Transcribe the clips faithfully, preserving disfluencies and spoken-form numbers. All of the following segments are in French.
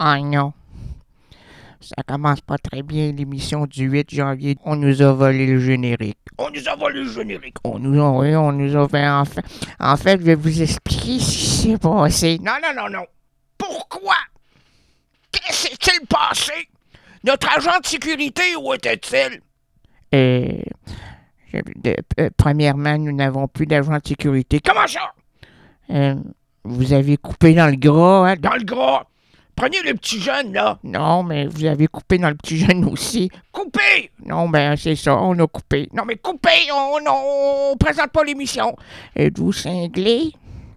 Ah non, ça commence pas très bien l'émission du huit janvier. On nous a volé le générique. On nous a volé le générique. On nous a, oui, on nous a fait en fait. En fait, je vais vous expliquer ce qui s'est passé. Non, non, non, non. Pourquoi? Qu'est-ce qui s'est passé? Notre agent de sécurité, où était-il? Euh, de, euh, premièrement, nous n'avons plus d'agent de sécurité. Comment ça? Euh, vous avez coupé dans le gras, hein? Dans le gras? Prenez le petit jeune, là. Non, mais vous avez coupé dans le petit jeune aussi. Coupé! Non, ben c'est ça, on a coupé. Non, mais coupé, on, on, on présente pas l'émission. Êtes-vous cinglé?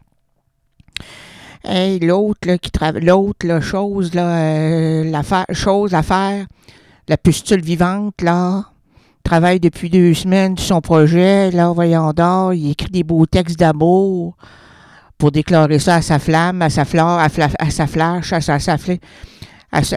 Hey, l'autre, là, qui travaille, l'autre, là, chose, là, euh, l'affaire, chose à faire, la pustule vivante, là, travaille depuis deux semaines sur son projet, là, voyons donc, il écrit des beaux textes d'amour pour déclarer ça à sa flamme, à sa fleur, à, fla, à sa flash, à sa, à sa, à sa,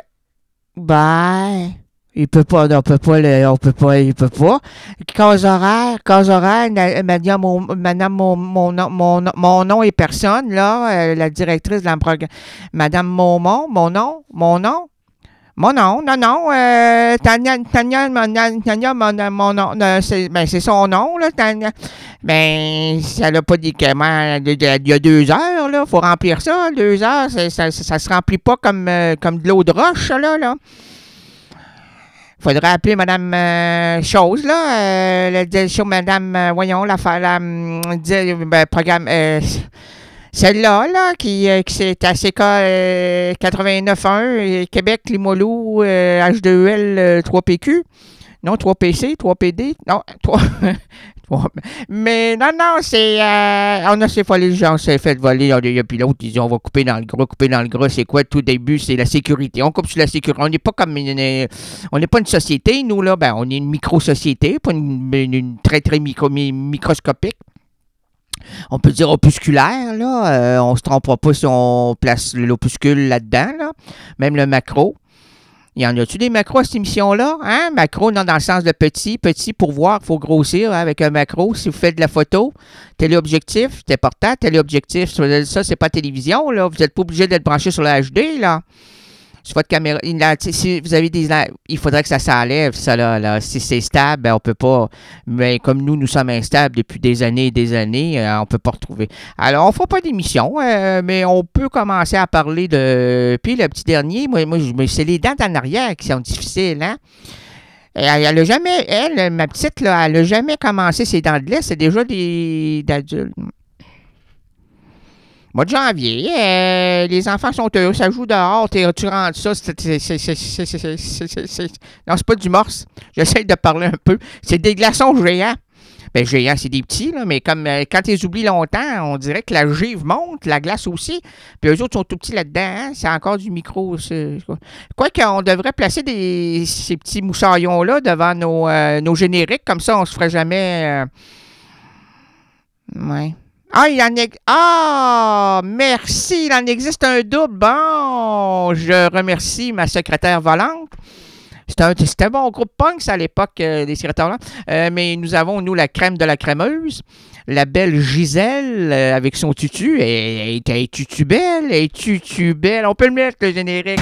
ben, il peut pas, on peut pas, le, on peut pas, il peut pas. Case horaire, case horaire, madame, mon, madame, mon, mon, mon, mon nom et personne, là, la directrice de la programme, madame Momon, mon nom, mon nom, mon nom, non, non, euh, Tania, Tania, Tania, mon, mon nom, c'est, ben, c'est son nom, là, Tania. Ben, ça n'a pas dit comment, il y a deux heures, là, faut remplir ça, deux heures, ça, ça, ça se remplit pas comme, euh, comme de l'eau de roche, ça, là, là. Faudrait appeler Madame euh, Chose, là, euh, la direction Madame, euh, voyons, la, la, la ben, programme, euh, celle-là, là, qui, euh, qui c'est à C K euh, quatre-vingt-neuf un, Québec, Limoilou, euh, H deux E L, euh, trois P Q. Non, trois P C, trois P D. Non, trois. Mais non, non, c'est. Euh, on a s'est volé, on s'est fait voler. Il y a puis l'autre, ils disent on va couper dans le gras, couper dans le gras. C'est quoi? Tout début, c'est la sécurité. On coupe sur la sécurité. On n'est pas comme une. On n'est pas une société, nous, là. Ben, on est une micro-société, pas une, une, une très, très micro, microscopique. On peut dire opusculaire, là. Euh, on se trompera pas si on place l'opuscule là-dedans, là. Même le macro. Il y en a-tu des macros à cette émission-là? Hein? Macro, non, dans le sens de petit. Petit pour voir, il faut grossir hein, avec un macro. Si vous faites de la photo, téléobjectif, c'est important. Téléobjectif, ça, c'est pas télévision, là. Vous n'êtes pas obligé d'être branché sur le H D, là. Sur votre caméra, si vous avez des... Il faudrait que ça s'enlève, ça, là. là. Si c'est stable, ben, on peut pas... Mais comme nous, nous sommes instables depuis des années et des années, euh, on peut pas retrouver. Alors, on fera pas d'émission, euh, mais on peut commencer à parler de... Puis, le petit dernier, moi, moi c'est les dents en arrière qui sont difficiles, hein? Elle, elle a jamais... Elle, ma petite, là, elle a jamais commencé ses dents de lait. C'est déjà des... d'adultes. Mois de janvier, euh, les enfants sont heureux, ça joue dehors, tu rentres ça, c'est, c'est, c'est, c'est, c'est, c'est, c'est, c'est, non, c'est pas du morse, j'essaie de parler un peu, c'est des glaçons géants. Ben, géants, c'est des petits, là, mais comme euh, quand tu les oublies longtemps, on dirait que la givre monte, la glace aussi, puis eux autres sont tout petits là-dedans, hein? C'est encore du micro. C'est... Quoi qu'on devrait placer des, ces petits moussaillons-là devant nos, euh, nos génériques, comme ça, on se ferait jamais... Euh... Ouais. Ah, il en existe. Ah, merci, il en existe un double. Bon, je remercie ma secrétaire volante. C'était un, c'était un bon groupe punk, ça, à l'époque, euh, des secrétaires volantes. Euh, mais nous avons, nous, la crème de la crémeuse. La belle Gisèle, euh, avec son tutu. Elle est tutu belle, elle est tutu belle. On peut le mettre, le générique.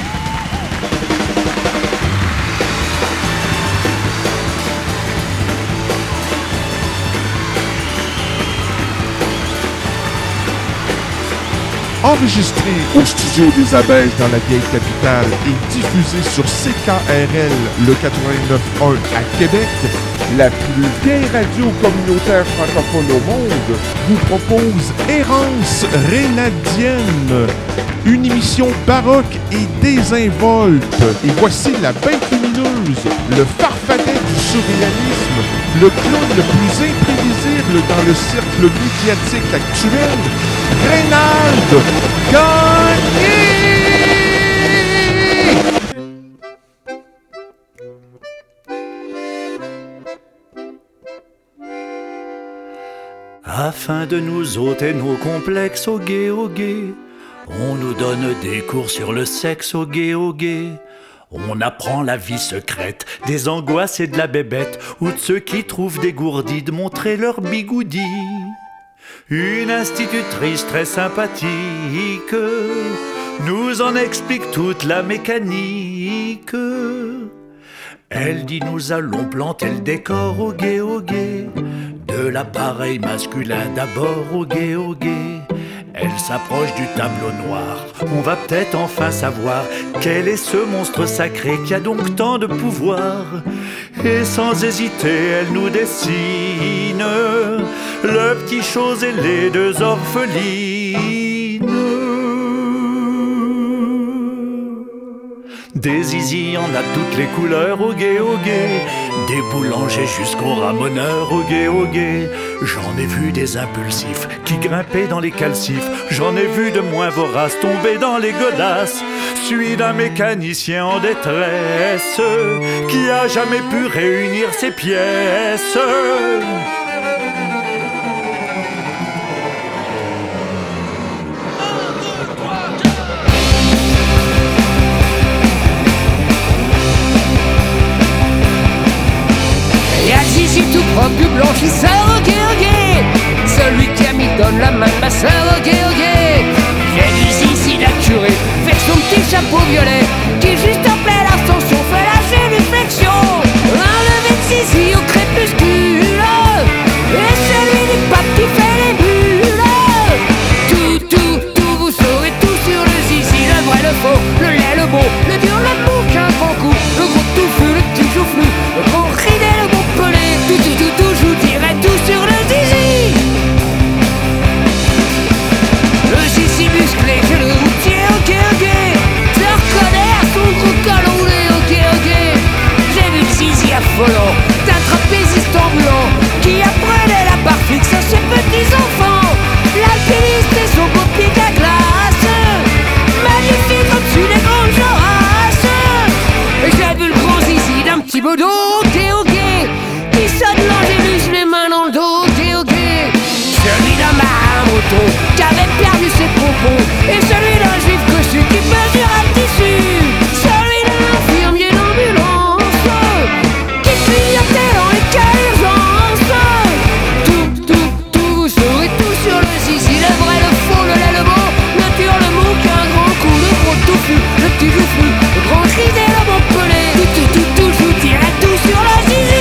Enregistré au studio des Abeilles dans la vieille capitale et diffusé sur C K R L, le quatre-vingt-neuf point un à Québec, la plus vieille radio communautaire francophone au monde, vous propose Errance Rénadienne, une émission baroque et désinvolte. Et voici la bête lumineuse, le farfadet du surréalisme, le clown le plus imprévisible dans le cercle médiatique actuel, Reynald Gagné! Afin de nous ôter nos complexes au gay au gay, on nous donne des cours sur le sexe au gay au gay. On apprend la vie secrète des angoisses et de la bébête, ou de ceux qui trouvent dégourdis de montrer leur bigoudi. Une institutrice très sympathique nous en explique toute la mécanique. Elle dit nous allons planter le décor au gai au gai, de l'appareil masculin d'abord au gai au gai. Elle s'approche du tableau noir, on va peut-être enfin savoir quel est ce monstre sacré qui a donc tant de pouvoir. Et sans hésiter elle nous dessine le petit chose et les deux orphelines. Des zizi en a toutes les couleurs au gai au gai, des boulangers jusqu'aux ramoneurs au gai au gai. J'en ai vu des impulsifs qui grimpaient dans les calcifs, j'en ai vu de moins voraces tomber dans les godasses. Celui d'un mécanicien en détresse qui a jamais pu réunir ses pièces. Tout propre du blanchisseur, ok ok, celui qui a mis donne la main de ma sœur, ok ok. J'ai du zizi la curée, fait son petit chapeau violet, qui juste après l'ascension fait la génuflexion. Un lever de zizi au crépuscule, et celui du pape qui fait les bulles. Tout, tout, tout, vous saurez tout sur le zizi, le vrai, le faux, le laid, le beau, le dur, le bouc, un grand coup, le gros touffu, le petit joufflu, le grand ridé, le bon pelé. Tout, tout, tout, tout, je vous dirai tout sur le zizi. Le zizi musclé, j'ai le routier, ok, ok. Je reconnais à son gros col roulé, ok, ok. J'ai vu le zizi affolant d'un trapéziste ambulant qui apprenait la barre fixe à ses petits enfants. L'alpiniste et son beau pied à glace, magnifique au-dessus des grandes jorasses. Et j'ai vu le grand zizi d'un petit bodo, ok, ok. Qui sonne l'angélus, les mains dans le dos, ok, ok. Celui d'un marin breton qui avait perdu ses pompons, et celui d'un juif cossu qui mesure un tissu. Celui d'un infirmier d'ambulance qui pilotait dans les cas d'urgence. Tout, tout, tout, vous saurez tout sur le zizi, le vrai, le faux, le laid, le beau, le dur, le mou, qui a un grand coup, le gros touffu, le petit joufflu, le grand ridé, le bon pelé. Tout, tout, tout, tout, je vous dirai tout sur le zizi.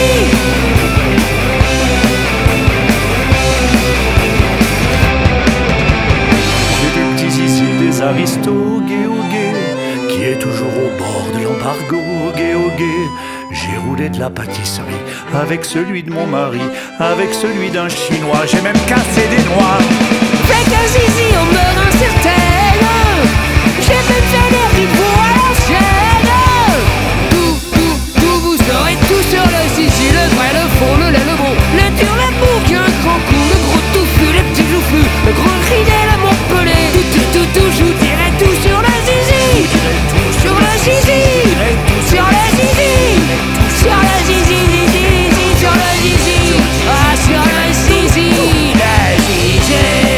Aristo, gai au gai, qui est toujours au bord de l'embargo, gai au gai. J'ai roulé de la pâtisserie avec celui de mon mari, avec celui d'un chinois, j'ai même cassé des noix. Fait qu'un zizi on meurt incertaine, j'ai même fait des ripoux à l'ancienne. Tout, tout, tout, vous saurez tout sur le zizi, le vrai, le faux, le laid, le bon, le dur, le bouc, un grand coup, le gros touffu, le petit joufflu, le grand ridé, le bon pelé. Tout, tout, tout, tout, je vous dirai tout sur le zizi, sur le zizi, sur le zizi, sur le zizi, zizi, sur le zizi, ah sur le zizi, le zizi,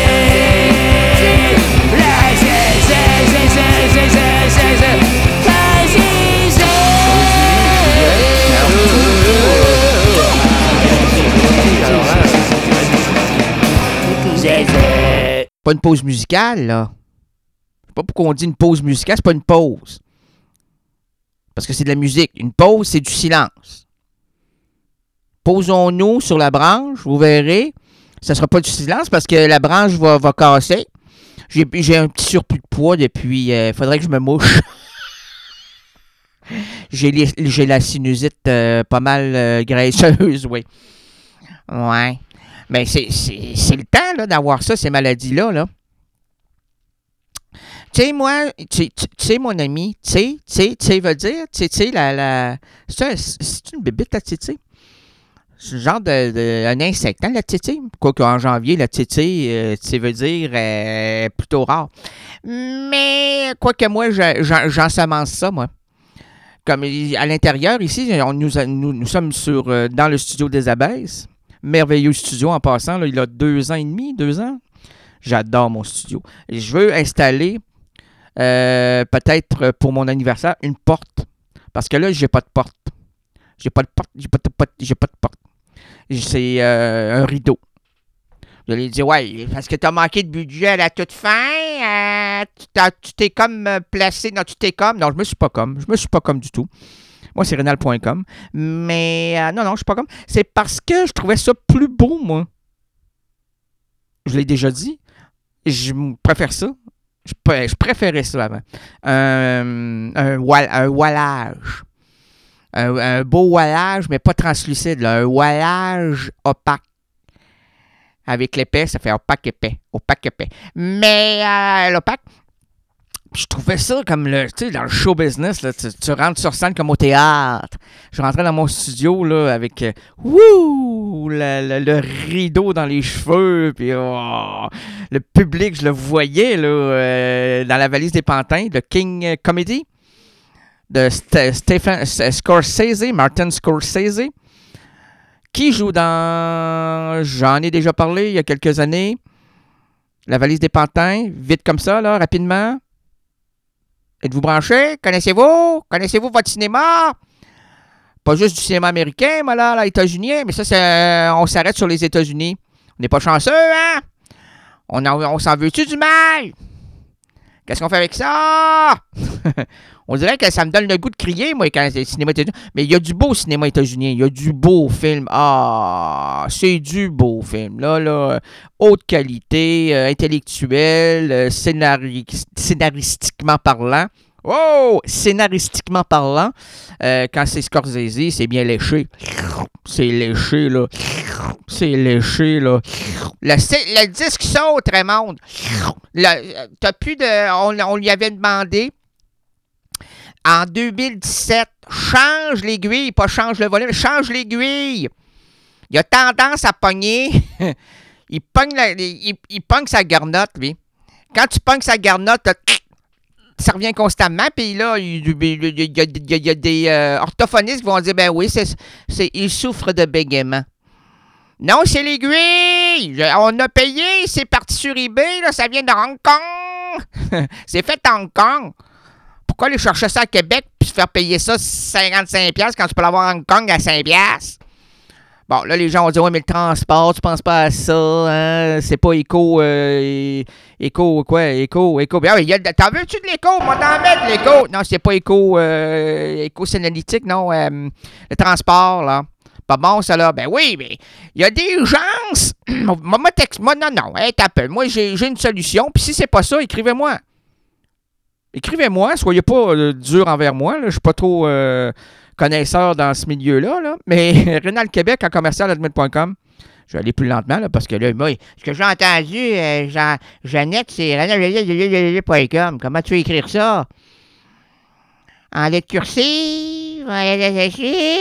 le zizi, zizi, zizi, zizi, zizi. Pas une pause musicale, là. Je sais pas pourquoi on dit une pause musicale, c'est pas une pause. Parce que c'est de la musique. Une pause, c'est du silence. Posons-nous sur la branche, vous verrez. Ça sera pas du silence parce que la branche va, va casser. J'ai, j'ai un petit surplus de poids depuis... Il euh, faudrait que je me mouche. j'ai, les, j'ai la sinusite euh, pas mal euh, graisseuse, oui. Ouais. Mais c'est, c'est, c'est le temps là, d'avoir ça, ces maladies-là. Là. Tu sais, moi, tu sais, mon ami, tu sais, tu sais, tu sais, veut dire, tu sais, la, la... C'est, un, c'est une bébite, la titi? C'est un genre de, de un insecte, hein, la titi? Quoique en janvier, la titi, euh, tu sais, veut dire euh, plutôt rare. Mais, quoique moi, j'en, j'ensemence ça, moi. Comme à l'intérieur, ici, on, nous, nous, nous sommes sur, euh, dans le studio des Abeilles. Merveilleux studio en passant, là, il a deux ans et demi, deux ans. J'adore mon studio. Et je veux installer, euh, peut-être pour mon anniversaire, une porte. Parce que là, j'ai pas de porte. J'ai pas de porte, j'ai pas de porte, j'ai pas de porte. C'est euh, un rideau. Vous allez dire, ouais, parce que t'as manqué de budget à la toute fin, euh, tu, t'as, tu t'es comme euh, placé, non, tu t'es comme, non, je me suis pas comme, je me suis pas comme du tout. Moi, c'est rénal point com. Mais, euh, non, non, je suis pas comme. C'est parce que je trouvais ça plus beau, moi. Je l'ai déjà dit. Je préfère ça. Je, je préférais ça avant. Un, un, wall, un wallage. Un, un beau wallage, mais pas translucide. Là. Un wallage opaque. Avec l'épais, ça fait opaque épais. Opaque épais. Mais euh, l'opaque, je trouvais ça comme le, tu sais, dans le show business, là, tu, tu rentres sur scène comme au théâtre. Je rentrais dans mon studio là, avec euh, wouh, le, le, le rideau dans les cheveux, puis oh, le public, je le voyais là, euh, dans la valise des pantins, le King Comedy de St- Stephen Scorsese, Martin Scorsese, qui joue dans, j'en ai déjà parlé il y a quelques années, la valise des pantins, vite comme ça, là, rapidement. Êtes-vous branchés? Connaissez-vous? Connaissez-vous votre cinéma? Pas juste du cinéma américain, mais là, là, états-unien, mais ça, c'est, on s'arrête sur les États-Unis. On n'est pas chanceux, hein? On, en, on s'en veut-tu du mal? Qu'est-ce qu'on fait avec ça? On dirait que ça me donne le goût de crier, moi, quand c'est le cinéma états-unien. Mais il y a du beau cinéma états-unien. Il y a du beau film. Ah, c'est du beau film. Là, là, haute qualité, euh, intellectuelle, euh, scénari- scénaristiquement parlant. Oh! Scénaristiquement parlant. Euh, quand c'est Scorsese, c'est bien léché. C'est léché, là. C'est léché, là. Le, le disque saute, Raymond. Le, t'as plus de... On, on lui avait demandé... En deux mille dix-sept, change l'aiguille, pas change le volume, change l'aiguille. Il a tendance à pogner. il, pogne la, il, il pogne sa garnotte, lui. Quand tu pognes sa garnotte, ça revient constamment. Puis là, il, il, il, il, y, a, il y a des euh, orthophonistes qui vont dire, ben oui, c'est, c'est, il souffre de bégaiement. Non, c'est l'aiguille. On a payé, c'est parti sur eBay, là, ça vient de Hong Kong. C'est fait à Hong Kong. Pourquoi aller chercher ça à Québec puis se faire payer ça cinquante-cinq dollars quand tu peux l'avoir à Hong Kong à cinq dollars? Bon, là, les gens vont dire, ouais, mais le transport, tu penses pas à ça, hein? C'est pas éco, euh, éco, quoi, éco, éco. Ah, il y a, t'en veux-tu de l'éco? Moi, t'en mets de l'éco. Non, c'est pas éco, euh, éco-sénalytique, non, euh, le transport, là. Pas bon, ça, là. Ben oui, mais il y a des gens... moi, texte, moi, non, non, hey, t'as peu. Moi, j'ai, j'ai une solution, puis si c'est pas ça, écrivez-moi. Écrivez-moi, soyez pas euh, dur envers moi. Je ne suis pas trop euh, connaisseur dans ce milieu-là. Là. Mais Rénal Québec en commercial admin point com. Je vais aller plus lentement là, parce que là, moi, ce que j'ai entendu, euh, Jean, Jeannette, c'est rénal point com. Comment tu veux écrire ça? En lettres cursives, en lettres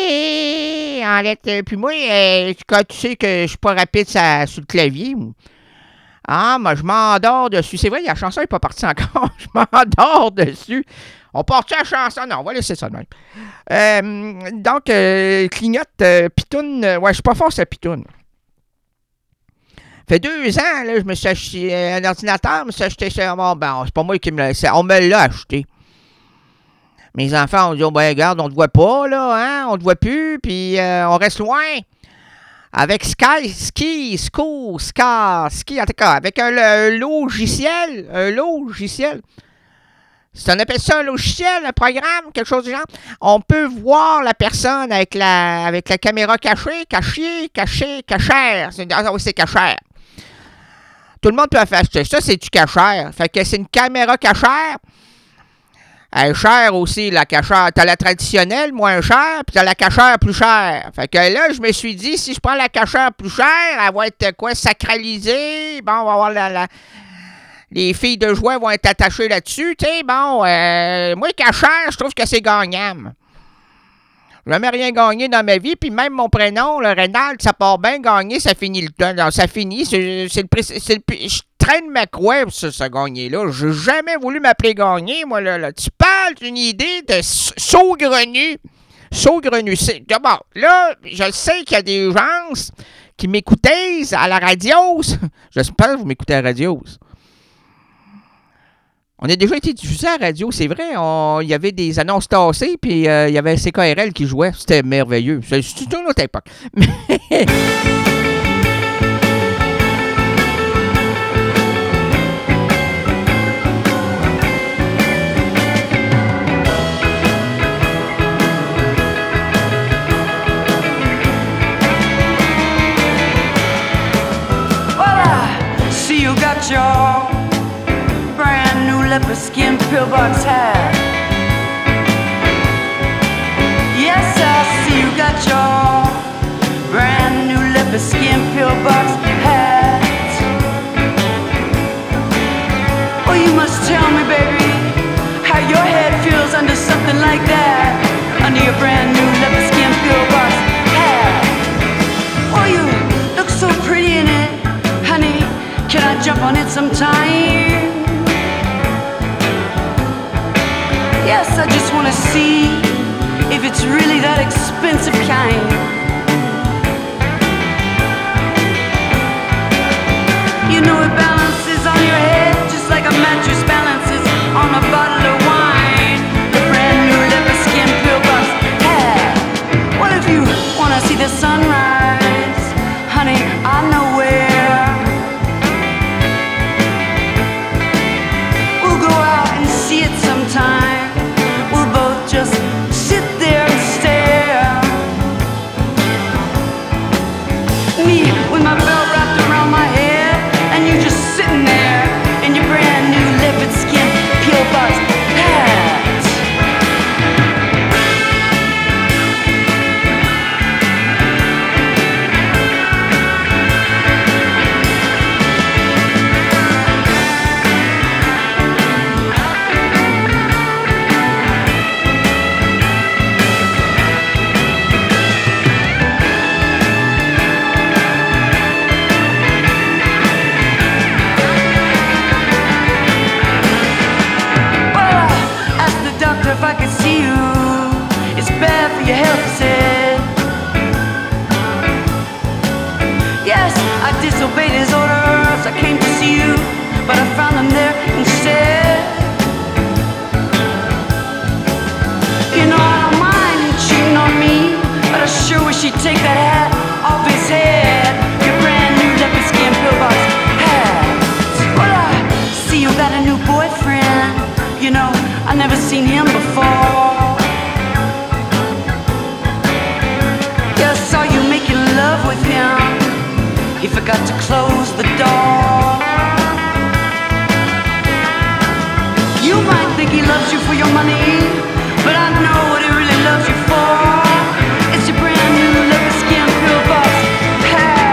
en lettres. Puis moi, euh, quand tu sais que je suis pas rapide ça, sur le clavier. Ah, moi, je m'endors dessus. C'est vrai, la chanson n'est pas partie encore. Je m'endors dessus. On part-tu à la chanson? Non, on va laisser ça de même. Euh, donc, euh, clignote, euh, pitoune. Euh, ouais, je suis pas fort, c'est pitoune. fait deux ans, là, je me suis acheté un ordinateur, je me suis acheté ça. Bon, ben, c'est pas moi qui me l'a... On me l'a acheté. Mes enfants ont dit, oh, ben, regarde, on te voit pas, là, hein? On te voit plus, puis euh, on reste loin. Avec Sky, Ski, School, Scar, Ski, en tout cas, avec un, un logiciel, un logiciel. Si on appelle ça un logiciel, un programme, quelque chose du genre, on peut voir la personne avec la, avec la caméra cachée, cachée, cachée, cachère. C'est, ah oui, c'est cachère. Tout le monde peut faire ça, c'est du cachère. Fait que c'est une caméra cachère. Elle est chère aussi, la cachère. T'as la traditionnelle, moins chère, puis t'as la cachère plus chère. Fait que là, je me suis dit, si je prends la cachère plus chère, elle va être quoi, sacralisée. Bon, on va avoir la... la... Les filles de joie vont être attachées là-dessus. Tu sais, bon, euh, moi, cachère, je trouve que c'est gagnable. Je n'ai jamais rien gagné dans ma vie, puis même mon prénom, le Rénal, ça part bien gagner, ça finit le temps. Non, ça finit, c'est, c'est, le, c'est le... Je traîne ma croix pour ça, ça gagner-là. J'ai jamais voulu m'appeler gagner, moi, là. là. Tu parles d'une idée de saugrenu. Saugrenu. C'est... Bon, là, je sais qu'il y a des gens qui m'écoutaient à la radio. J'espère que vous m'écoutez à la radio. On a déjà été diffusé à la radio, c'est vrai. Il y avait des annonces tassées, puis il euh, y avait C K R L qui jouait. C'était merveilleux. C'est, c'est une autre époque. got your brand new leopard skin pillbox hat. Yes, I see you got your brand new leopard skin pillbox hat. Oh, you must tell me, baby, how your head feels under something like that, under your brand new leopard skin pillbox hat. Oh, you look so pretty in it, honey. Can I jump on it sometime? Yes, I just wanna see if it's really that expensive kind. You know it balances on your head just like a mattress balances on a bottle of wine. The brand new leopard skin pillbox hat. What if you wanna see the sunrise? Honey, I know where. We'll go out and see it sometime. We'll both just sit there and stare. Me with my belt wrapped around my head, and you just sitting there in your brand new leopard skin pillbox hat. If I could see you, it's bad for your health, he said. Yes, I disobeyed his orders. I came to see you, but I found them there instead. You know I don't mind him cheating on me, but I sure wish he'd take that hat off his head. Your brand new leopard skin pillbox hat. Well, I see you got a new boyfriend. You know, I never seen him before. Yeah, I saw you making love with him. He forgot to close the door. You might think he loves you for your money, but I know what he really loves you for. It's your brand new leopard skin pillbox hat.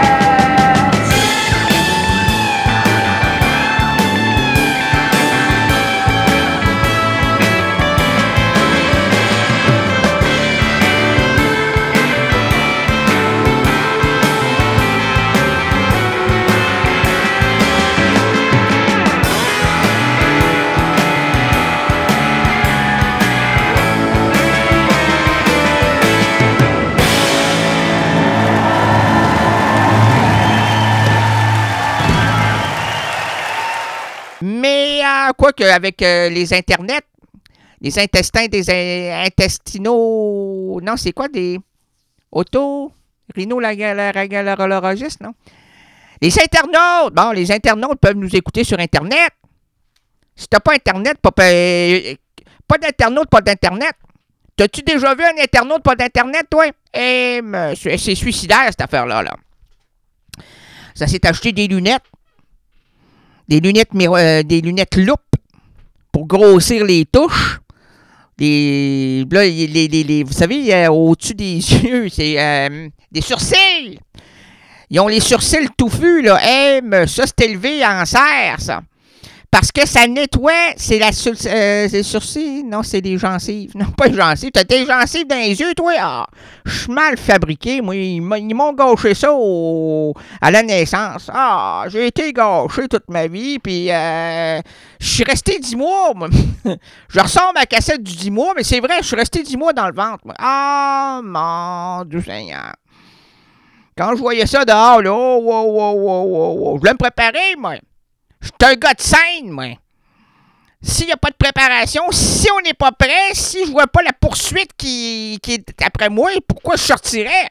Mais euh, quoi qu'avec euh, les internets, les intestins des in- intestinaux... Non, c'est quoi des... Auto... Rhino-laryngalologistes, non? Les internautes! Bon, les internautes peuvent nous écouter sur Internet. Si t'as pas Internet, pas, pas, pas d'internaute, pas d'Internet. T'as-tu déjà vu un internaute, pas d'Internet, toi? Eh, monsieur, c'est suicidaire, cette affaire-là, là. Ça s'est acheté des lunettes. Des lunettes, miro- euh, des lunettes loupes pour grossir les touches. Des, là, les, les, les, vous savez, euh, au-dessus des yeux, c'est euh, des sourcils. Ils ont les sourcils touffus, là. Eh, mais ça, c'est élevé en serre, ça. Parce que ça nettoie, c'est la sur, euh, c'est sourcils, non, c'est des gencives. Non, pas les gencives. T'as des gencives dans les yeux, toi? Ah, je suis mal fabriqué, moi. Ils m'ont gâché ça au, à la naissance. Ah, j'ai été gâché toute ma vie, puis euh, je suis resté dix mois, moi. Je ressors ma cassette du dix mois, mais c'est vrai, je suis resté dix mois dans le ventre, moi. Ah, mon Dieu Seigneur. Quand je voyais ça dehors, là, oh, oh, oh, oh, oh, oh, je voulais me préparer, moi. Je suis un gars de scène, moi. S'il n'y a pas de préparation, si on n'est pas prêt, si je vois pas la poursuite qui, qui est après moi, pourquoi je sortirais?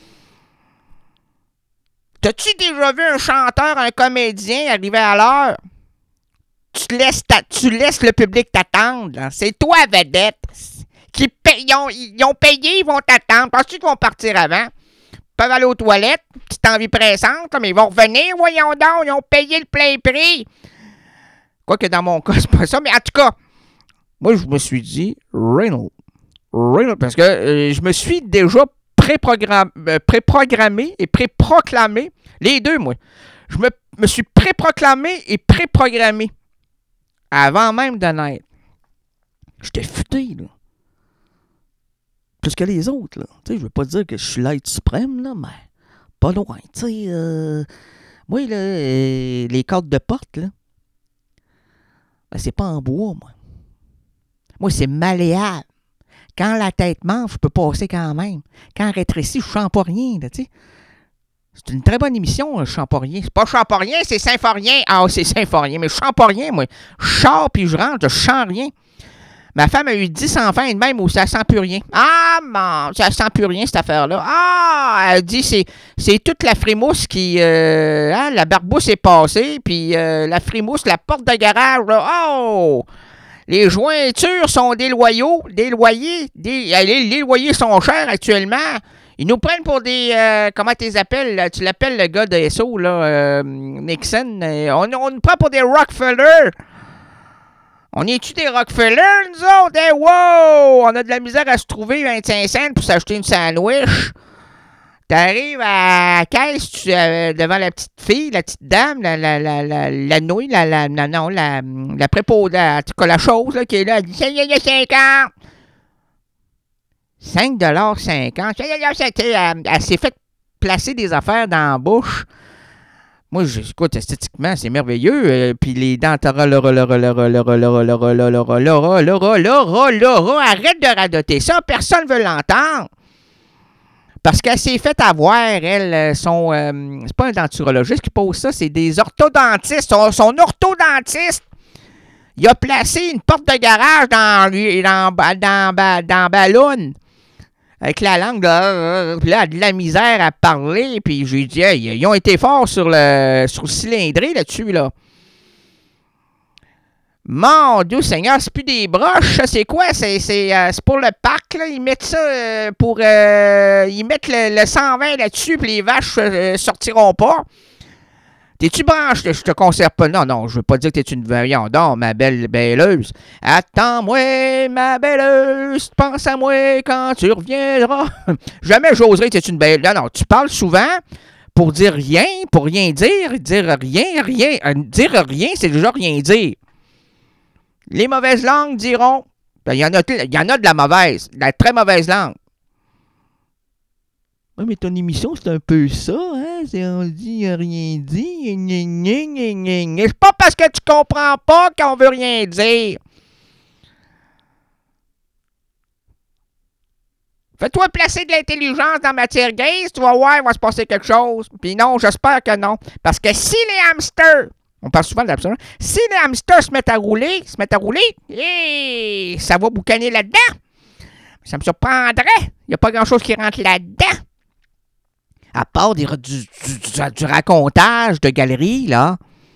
T'as-tu déjà vu un chanteur, un comédien arriver à l'heure? Tu laisses, ta, tu laisses le public t'attendre, là. C'est toi, vedette. Qui paye, ils, ont, ils ont payé, ils vont t'attendre. Penses-tu qu'ils vont partir avant? peuvent aller aux toilettes, petite envie pressante, là, mais ils vont revenir, voyons donc, ils ont payé le plein prix. Quoique dans mon cas, c'est pas ça, mais en tout cas, moi, je me suis dit, Reynolds. Reynolds, parce que euh, je me suis déjà pré-programmé, euh, pré-programmé et pré-proclamé, les deux, moi. Je me, me suis pré-proclamé et pré-programmé avant même de naître. J'étais futé, là. Plus que les autres, là. Tu sais, je veux pas dire que je suis l'être suprême, là, mais pas loin. Tu sais, euh, moi, là, euh, les cordes de porte, là, ben, c'est pas en bois, moi. Moi, c'est malléable. Quand la tête mange, je peux passer quand même. Quand elle rétrécit, je chante pas rien, là, tu sais. C'est une très bonne émission, Champorien. C'est pas Champorien, c'est Symphorien. Ah, c'est Symphorien, mais je chante pas rien, moi. Je sors puis je rentre, je chante rien. Ma femme a eu dix enfants et de même où ça sent plus rien. Ah, bon, ça sent plus rien, cette affaire-là. Ah, elle dit, c'est, c'est toute la frimousse qui... Euh, hein, la barbousse est passée, puis euh, la frimousse, la porte de garage, là, oh! Les jointures sont déloyaux, déloyés. Des, les, les loyers sont chers actuellement. Ils nous prennent pour des... Euh, comment tu les appelles? Là? Tu l'appelles le gars de S O, là, euh, Nixon. Euh, on, on nous prend pour des Rockefeller. On est-tu des Rockefeller, nous autres? Hey, wow! On a de la misère à se trouver vingt-cinq cents pour s'acheter une sandwich. T'arrives à la caisse tu, euh, devant la petite fille, la petite dame, la, la, la, la, la nouille, la, la, la, non, la, la prépo, la, la chose là, qui est là. Elle dit cinquante. cinq dollars cinquante. Elle, elle s'est fait placer des affaires dans la bouche. Moi, j'écoute, esthétiquement, c'est merveilleux. Puis les dents, Laura, Laura, Laura, Laura, Laura, Laura, Laura, Laura, Laura, Laura, Laura, Laura, arrête de radoter ça. Personne ne veut l'entendre. Parce qu'elle s'est fait avoir, elle, son... Euh, c'est pas un denturologiste qui pose ça, c'est des orthodontistes. Son, son orthodontiste, il a placé une porte de garage dans dans, dans, dans, dans ballon. Avec la langue, là, puis là, elle a de la misère à parler. Puis j'ai dit, hey, ils ont été forts sur le, sur le cylindré là-dessus, là. Mon Dieu Seigneur, c'est plus des broches, ça, c'est quoi? C'est, c'est, euh, c'est pour le parc, là. Ils mettent ça euh, pour... Euh, ils mettent le, le cent vingt là-dessus, puis les vaches euh, sortiront pas. T'es-tu branche? Je te conserve pas. Non, non, je veux pas dire que t'es une voyons donc, ma belle belleuse. Attends-moi, ma belleuse, pense à moi quand tu reviendras. Jamais j'oserais que t'es une belle... Non, non, tu parles souvent pour dire rien, pour rien dire. Dire rien, rien. Euh, dire rien, c'est déjà rien dire. Les mauvaises langues diront... Il y en a, il y en a de la mauvaise, de la très mauvaise langue. Oui, mais ton émission, c'est un peu ça, hein? C'est on dit rien dit. Gna, gna, gna, gna, gna. C'est pas parce que tu comprends pas qu'on veut rien dire. Fais-toi placer de l'intelligence dans matière grise, tu vas voir, il va se passer quelque chose. Puis non, j'espère que non. Parce que si les hamsters... On parle souvent de l'absence. Si les hamsters se mettent à rouler, se mettent à rouler, et ça va boucaner là-dedans. Ça me surprendrait. Il n'y a pas grand-chose qui rentre là-dedans. À part des, du, du, du, du racontage de galeries, là.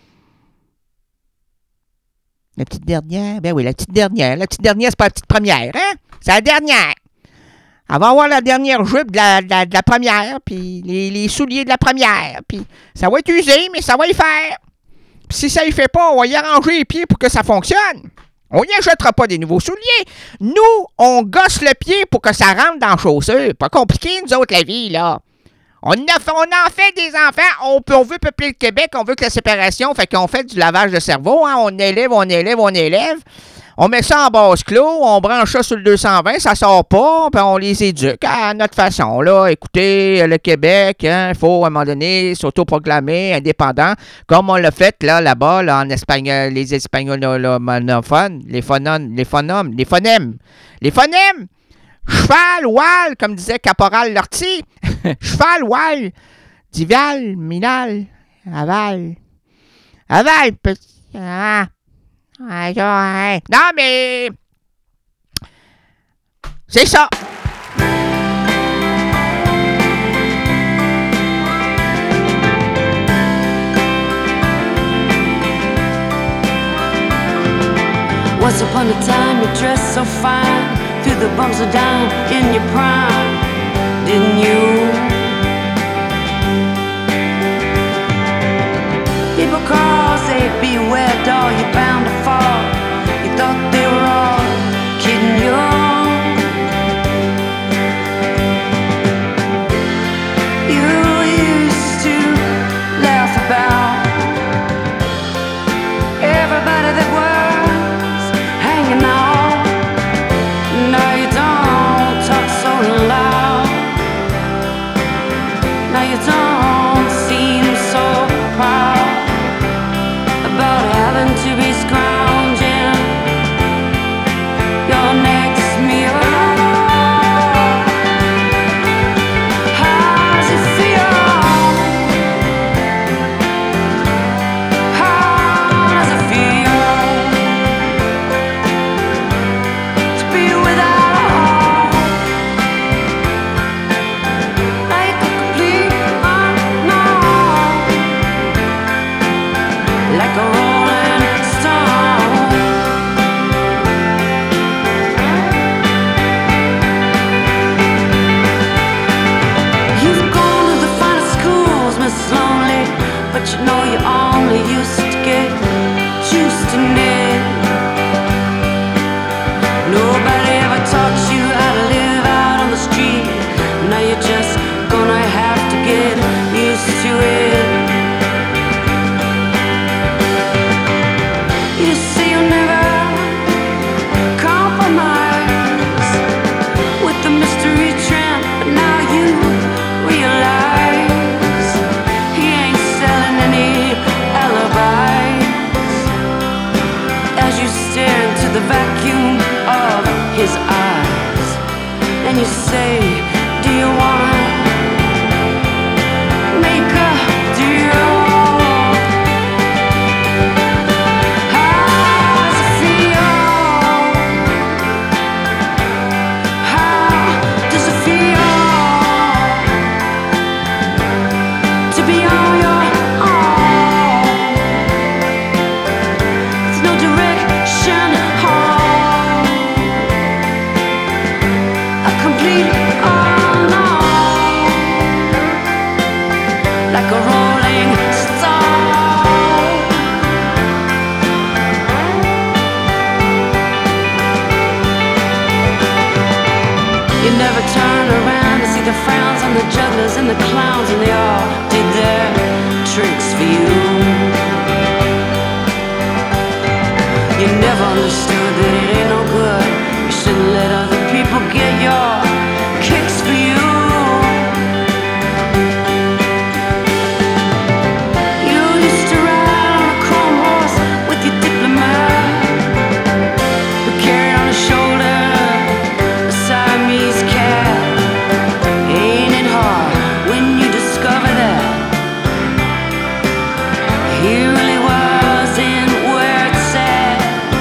La petite dernière. Ben oui, la petite dernière. La petite dernière, c'est pas la petite première, hein? C'est la dernière. Elle va avoir la dernière jupe de la, de la, de la première, puis les, les souliers de la première, puis ça va être usé, mais ça va y faire. Si ça y fait pas, on va y arranger les pieds pour que ça fonctionne. On n'y achètera pas des nouveaux souliers. Nous, on gosse le pied pour que ça rentre dans la chaussure. Pas compliqué, nous autres, la vie, là. On, a, on en fait des enfants. On, peut, on veut peupler le Québec. On veut que la séparation, fait qu'on fait du lavage de cerveau. Hein, on élève, on élève, on élève. On met ça en base clos, on branche ça sur le deux cent vingt, ça sort pas, puis on les éduque à notre façon. Là, écoutez, le Québec, il hein, faut à un moment donné s'autoproclamer indépendant, comme on l'a fait là, là-bas, là, en espagnol, les Espagnols les phonomes, les phonomes, les phonèmes, les phonèmes, cheval, wal, comme disait Caporal Lortie, cheval, wal, dival, minal, aval, aval, petit, ah. Non, mais... C'est ça. Once upon a time you dressed so fine, threw the bums down in your prime, didn't you? then you say, do you wanna make a deal? How does it feel? How does it feel to be on your own? There's no direction home. A complete unknown, like a rolling stone. You never turn around to see the frowns on the jugglers and the clowns, and they all did their tricks for you. You never understood that it ain't no good. You shouldn't let other people get your kicks for you. You used to ride on a chrome horse with your diplomat, who carried on his shoulder a Siamese cat. Ain't it hard when you discover that he really wasn't where it's at?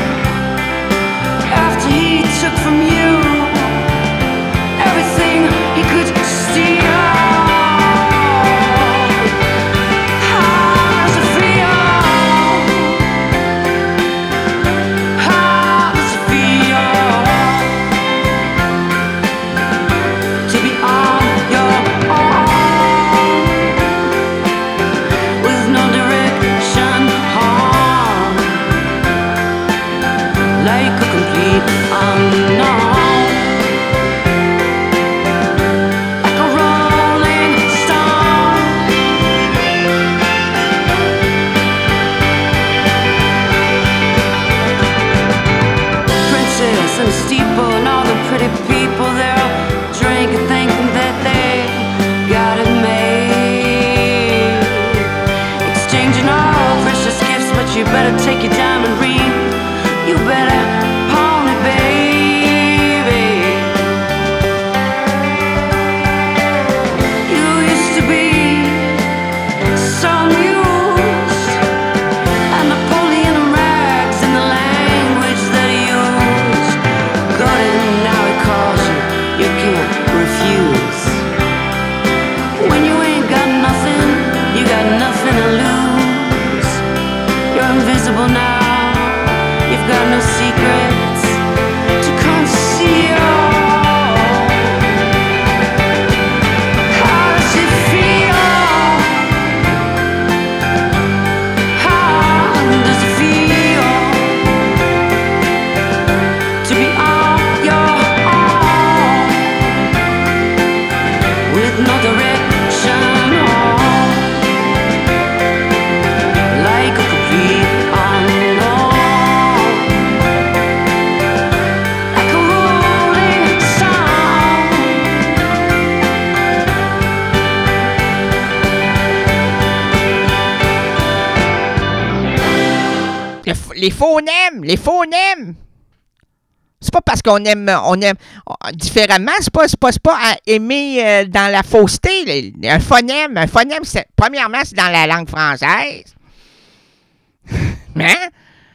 After he took from you everything he could steal. How does it feel? How does it feel to be on your own with no direction home, like a complete unknown, like a rolling stone? Princess and a steeple and all the pretty people, they're all drinking, thinking that they got it made, exchanging all precious gifts. But you better take your diamond ring, you better pawn it, baby. You used to be so amused at Napoleon and rags and the language that he used. Good, and now he calls you, you can't refuse. When you ain't got nothing, you got nothing to lose. You're invisible now, you've got no secrets to conceal. How does it feel? How does it feel to be on your own with no direction home, like a complete unknown, like a rolling stone? Le f- Les phonèmes, les phonèmes. C'est pas parce qu'on aime, on aime euh, différemment, c'est pas, c'est pas, c'est pas à aimer euh, dans la fausseté. Le- Un phonème, un phonème, c'est, premièrement, c'est dans la langue française. Hein?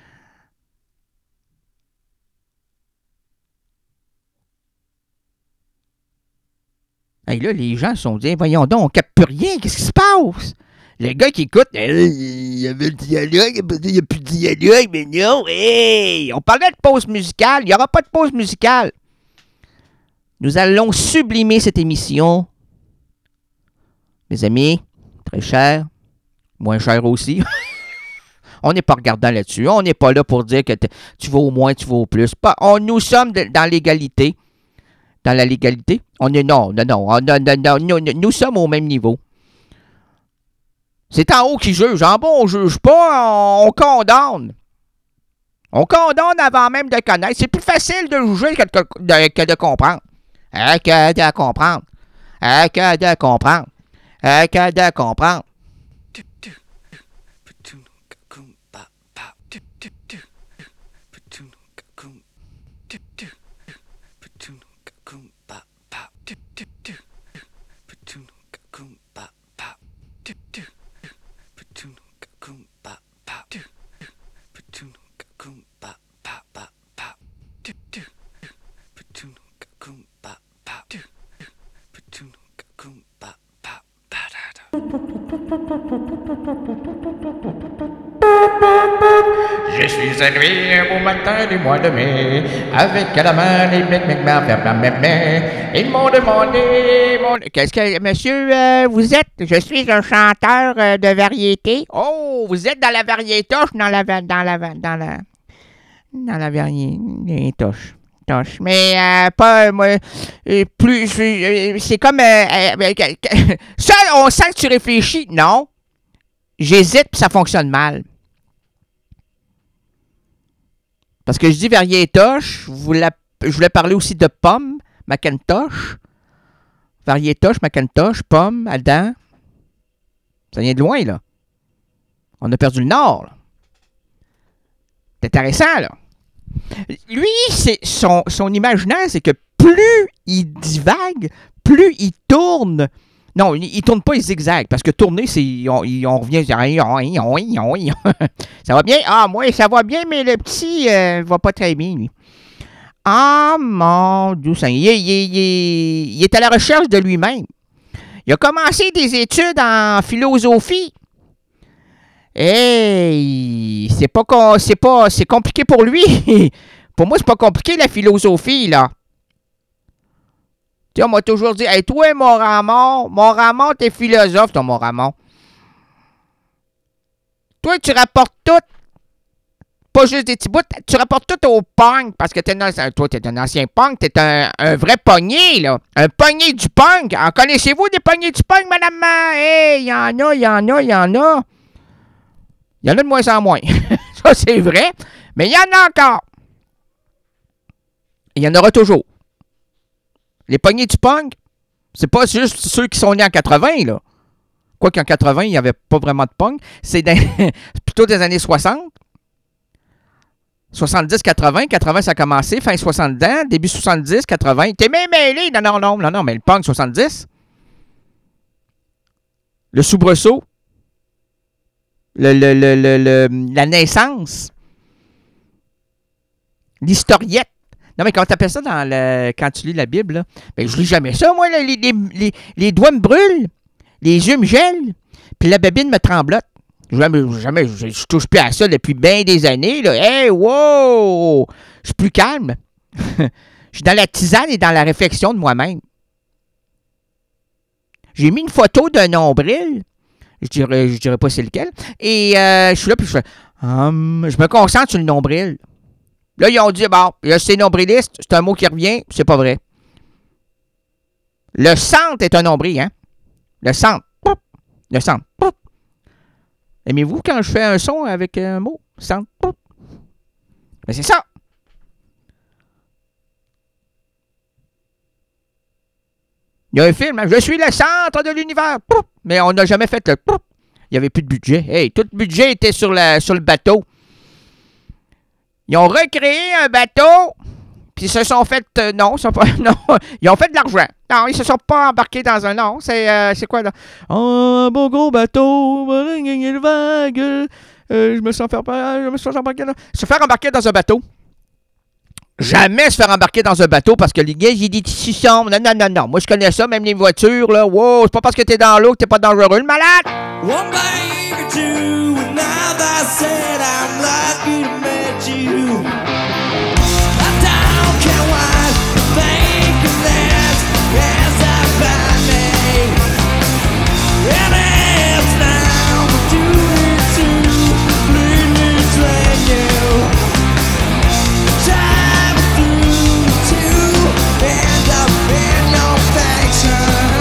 Hey, là, les gens se sont dit, voyons donc, on capte plus rien, qu'est-ce qui se passe? Le gars qui écoute, hey, il y avait le dialogue, il n'y a plus de dialogue, mais non, hey! On parlait de pause musicale, il n'y aura pas de pause musicale. Nous allons sublimer cette émission. Mes amis, très cher, moins cher aussi. On n'est pas regardant là-dessus. On n'est pas là pour dire que t- tu vas au moins, tu vas au plus. Pas, on, nous sommes de- dans l'égalité. Dans la légalité. On est non, non, non, on- non, non, non, nous, nous sommes au même niveau. C'est en haut qui juge. En bas, on juge pas, on, on condamne. On condamne avant même de connaître. C'est plus facile de juger que de, de- que de comprendre. Hein, que de comprendre. Hein, que de comprendre. Hein, que de comprendre. Je suis arrivé au matin du mois de mai, avec à la main les mecs mecs faire plein même mais ils m'ont demandé mon... Qu'est-ce que monsieur euh, vous êtes? Je suis un chanteur euh, de variété. Oh, vous êtes dans la variétoche, dans la dans la dans la dans la variétoche. Toche. Mais euh, pas moi euh, plus euh, c'est comme euh, euh, ça on sent que tu réfléchis. Non. J'hésite puis ça fonctionne mal. Parce que je dis variétoche, je voulais, je voulais parler aussi de pomme, Macintosh. Variétoche, Macintosh, pomme, Adam. Ça vient de loin, là. On a perdu le nord, là. C'est intéressant, là. Lui, c'est son, son imaginaire, c'est que plus il divague, plus il tourne. Non, il, il tourne pas, il zigzague. Parce que tourner, c'est. On, on revient. Ça va bien? Ah, moi, ça va bien, mais le petit euh, va pas très bien, lui. Ah, mon Dieu, ça, il, il, il, il est à la recherche de lui-même. Il a commencé des études en philosophie. Hey, c'est pas, c'est pas, c'est compliqué pour lui. Pour moi, c'est pas compliqué, la philosophie, là. Tu sais, on m'a toujours dit, hey, toi, mon Ramon, mon Ramon, t'es philosophe, toi, mon Ramon. Toi, tu rapportes tout, pas juste des petits bouts, tu rapportes tout au punk, parce que t'es un, toi, t'es un ancien punk, t'es un, un vrai pogné, là. Un pogné du punk. En connaissez-vous des pognés du punk, madame? Hey, il y en a, il y en a, il y en a. Il y en a de moins en moins. Ça, c'est vrai. Mais il y en a encore. Il y en aura toujours. Les poignées du punk, c'est pas juste ceux qui sont nés en quatre-vingts, là. Quoi qu'en quatre-vingts, il n'y avait pas vraiment de punk. C'est dans, plutôt des années soixante. soixante-dix quatre-vingts. quatre-vingts, ça a commencé. Fin soixante-dix, début soixante-dix, quatre-vingts. T'es même mêlé. Non, non, non, non, non, mais le punk soixante-dix. Le soubresaut. Le, le, le, le, le, la naissance. L'historiette. Non, mais quand tu appelles ça dans le, quand tu lis la Bible, là, ben, je lis jamais ça, moi. Là, les, les, les, les doigts me brûlent, les yeux me gèlent, puis la babine me tremblote. Jamais, jamais, je, je touche plus à ça depuis bien des années. Là. Hey, wow! Je suis plus calme. Je suis dans la tisane et dans la réflexion de moi-même. J'ai mis une photo d'un nombril. Je dirais, je dirais pas c'est lequel. Et euh, je suis là, puis je fais... Hum, je me concentre sur le nombril. Là, ils ont dit, bon, là, c'est nombriliste, c'est un mot qui revient, c'est pas vrai. Le centre est un nombril, hein? Le centre. Poup, le centre. Poup. Aimez-vous quand je fais un son avec un mot? Centre. Poup. Mais c'est ça. Il y a un film, hein? Je suis le centre de l'univers. Poup. Mais on n'a jamais fait le... Poup. Il n'y avait plus de budget. Hey, tout le budget était sur, la, sur le bateau. Ils ont recréé un bateau, puis ils se sont fait... Euh, non, ils sont pas... Non, ils ont fait de l'argent. Non, ils se sont pas embarqués dans un... Non, c'est... Euh, c'est quoi, là? Oh, un beau gros bateau, le vague, euh, je me sens faire... Je me sens embarquer dans... Se faire embarquer dans un bateau. Jamais se faire embarquer dans un bateau parce que les gars, j'ai des tissus sombres. Non, non, non, non. Moi, je connais ça, même les voitures, là. Wow, c'est pas parce que t'es dans l'eau que t'es pas dangereux, le malade! One day or two, and now I said I'm lucky to meet you. I don't care what you think of that as I find me. And it's now for duty to completely drain you. Time through to end up in your faction.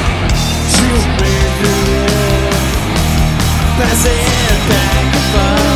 To make it pass it back and forth.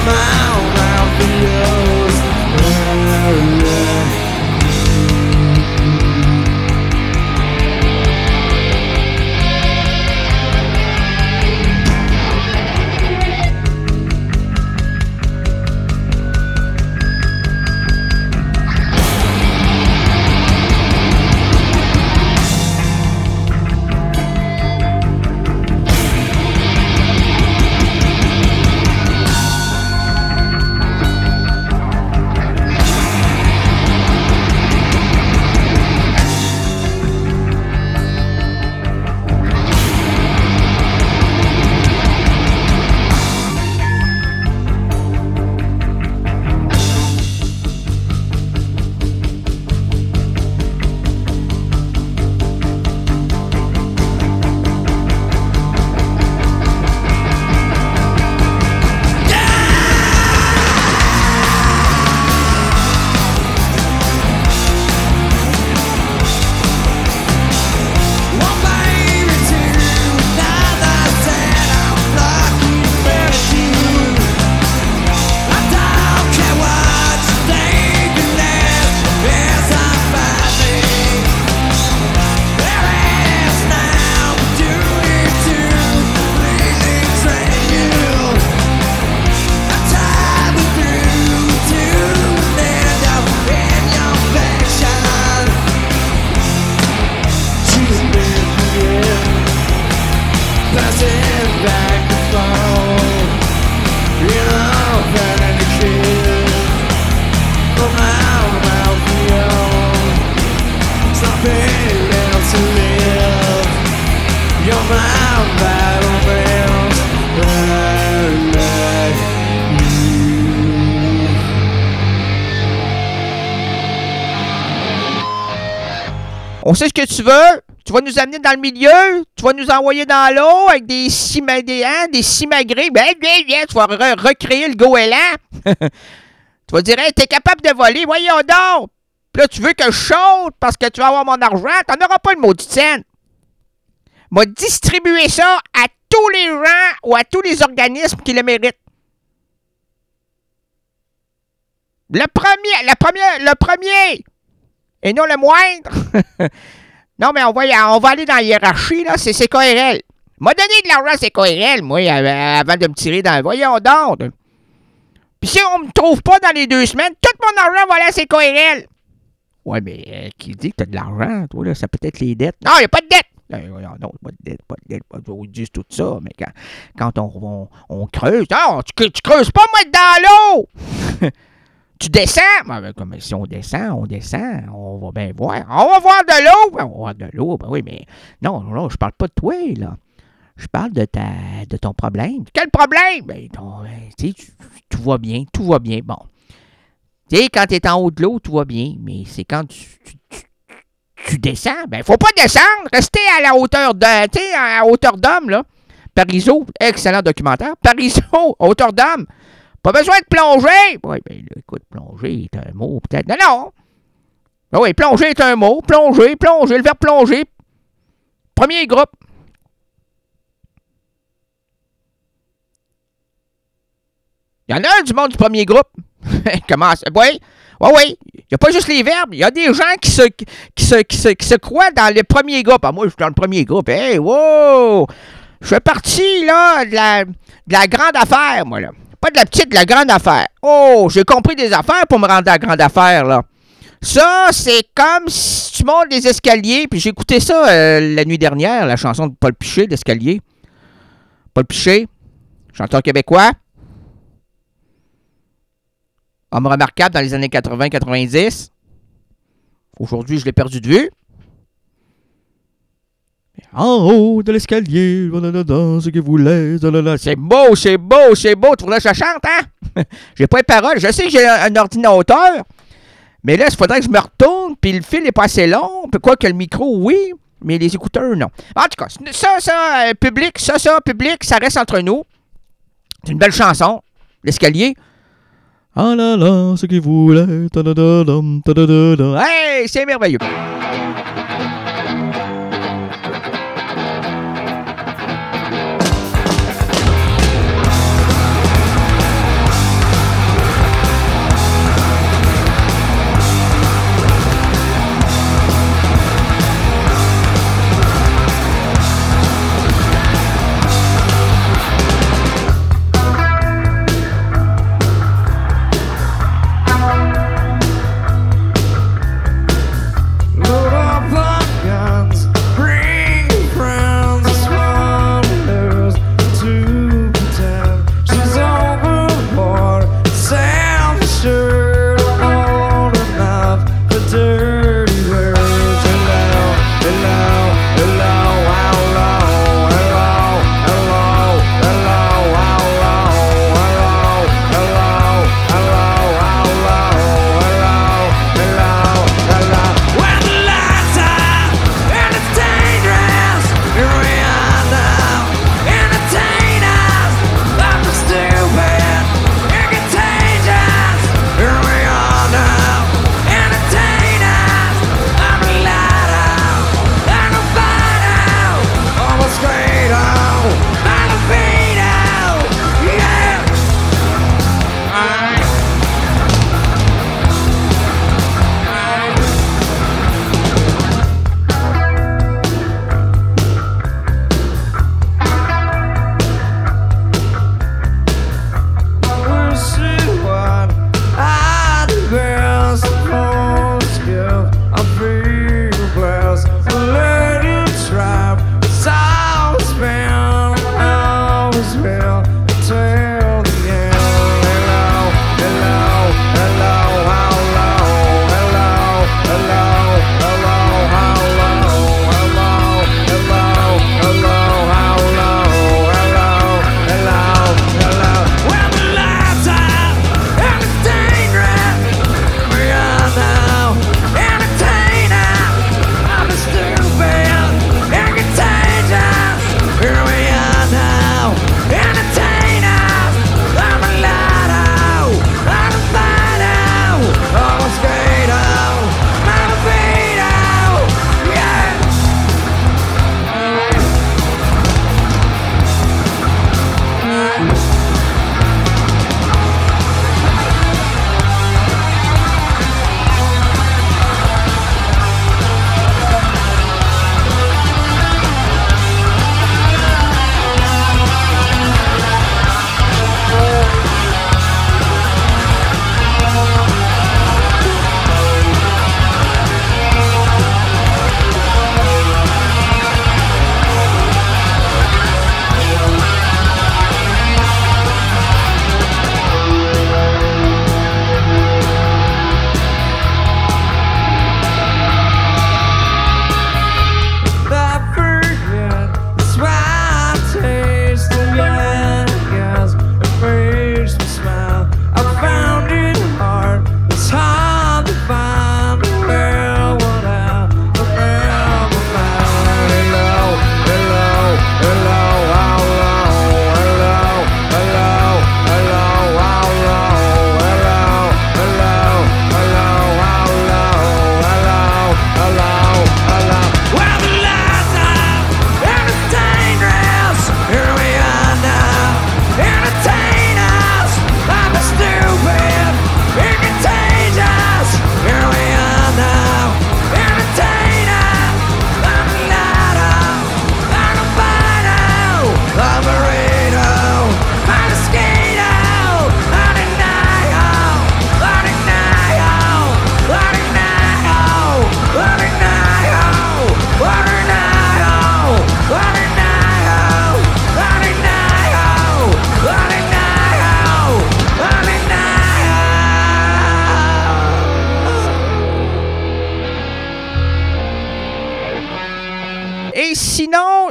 On sait ce que tu veux. Tu vas nous amener dans le milieu. Tu vas nous envoyer dans l'eau avec des cima- des, hein, des simagrées. Ben, ben, ben, tu vas re- recréer le goéland. Tu vas dire, hey, t'es capable de voler. Voyons donc. Puis là, tu veux que je saute parce que tu vas avoir mon argent. T'en auras pas le maudit scène. M'a distribuer ça à tous les gens ou à tous les organismes qui le méritent. Le premier, le premier, le premier, et non le moindre. Non, mais on va, y, on va aller dans la hiérarchie, là, c'est C K R L. M'a donné de l'argent à C K R L, moi, avant de me tirer dans le... Voyons donc. Puis si on me trouve pas dans les deux semaines, tout mon argent va aller à C K R L. Ouais, mais euh, qui dit que t'as de l'argent, toi, là, ça peut être les dettes. Non, il n'y a pas de dette. Non, non, pas de dette, pas de dette, pas de... Ils disent tout ça, mais quand, quand on, on, on creuse... Non, tu, tu creuses pas, moi, dans l'eau. Tu descends? Ben, comme si on descend, on descend, on va bien voir. On va voir de l'eau! Ben, on va voir de l'eau, ben oui, mais... Non, non, je parle pas de toi, là. Je parle de ta de ton problème. Quel problème? Ben, ton, tu sais, tout va bien, tout va bien. Bon. Tu sais, quand t'es en haut de l'eau, tout va bien. Mais c'est quand tu, tu, tu, tu descends, ben, faut pas descendre. Restez à la hauteur de... Tu sais, à la hauteur d'homme, là. Parizeau, excellent documentaire. Parizeau, hauteur d'homme. Pas besoin de plonger! Oui, bien, écoute, plonger est un mot, peut-être. Non, non! Ben oui, plonger est un mot. Plonger, plonger, le verbe plonger. Premier groupe. Il y en a un du monde du premier groupe. Comment ça? Oui, oui, oui. Il n'y a pas juste les verbes. Il y a des gens qui se, qui, se, qui, se, qui se croient dans le premier groupe. Ah, moi, je suis dans le premier groupe. Hey, wow! Je fais partie, là, de la, de la grande affaire, moi, là. Pas de la petite, de la grande affaire. Oh, j'ai compris des affaires pour me rendre à la grande affaire, là. Ça, c'est comme si tu montes des escaliers, puis j'ai écouté ça euh, la nuit dernière, la chanson de Paul Piché, d'Escalier. Paul Piché, chanteur québécois. Homme remarquable dans les années quatre-vingts quatre-vingt-dix. Aujourd'hui, je l'ai perdu de vue. En haut de l'escalier, ce que vous voulez. C'est beau, c'est beau, c'est beau. Tu voudrais que je chante, hein? J'ai pas de paroles. Je sais que j'ai un, un ordinateur, mais là, il faudrait que je me retourne, puis le fil est pas assez long. Puis quoi que le micro, oui, mais les écouteurs, non. En tout cas, ça, ça, euh, public, ça, ça, public, ça reste entre nous. C'est une belle chanson, l'escalier. Ah là là, ce que vous voulez. Hey, c'est merveilleux.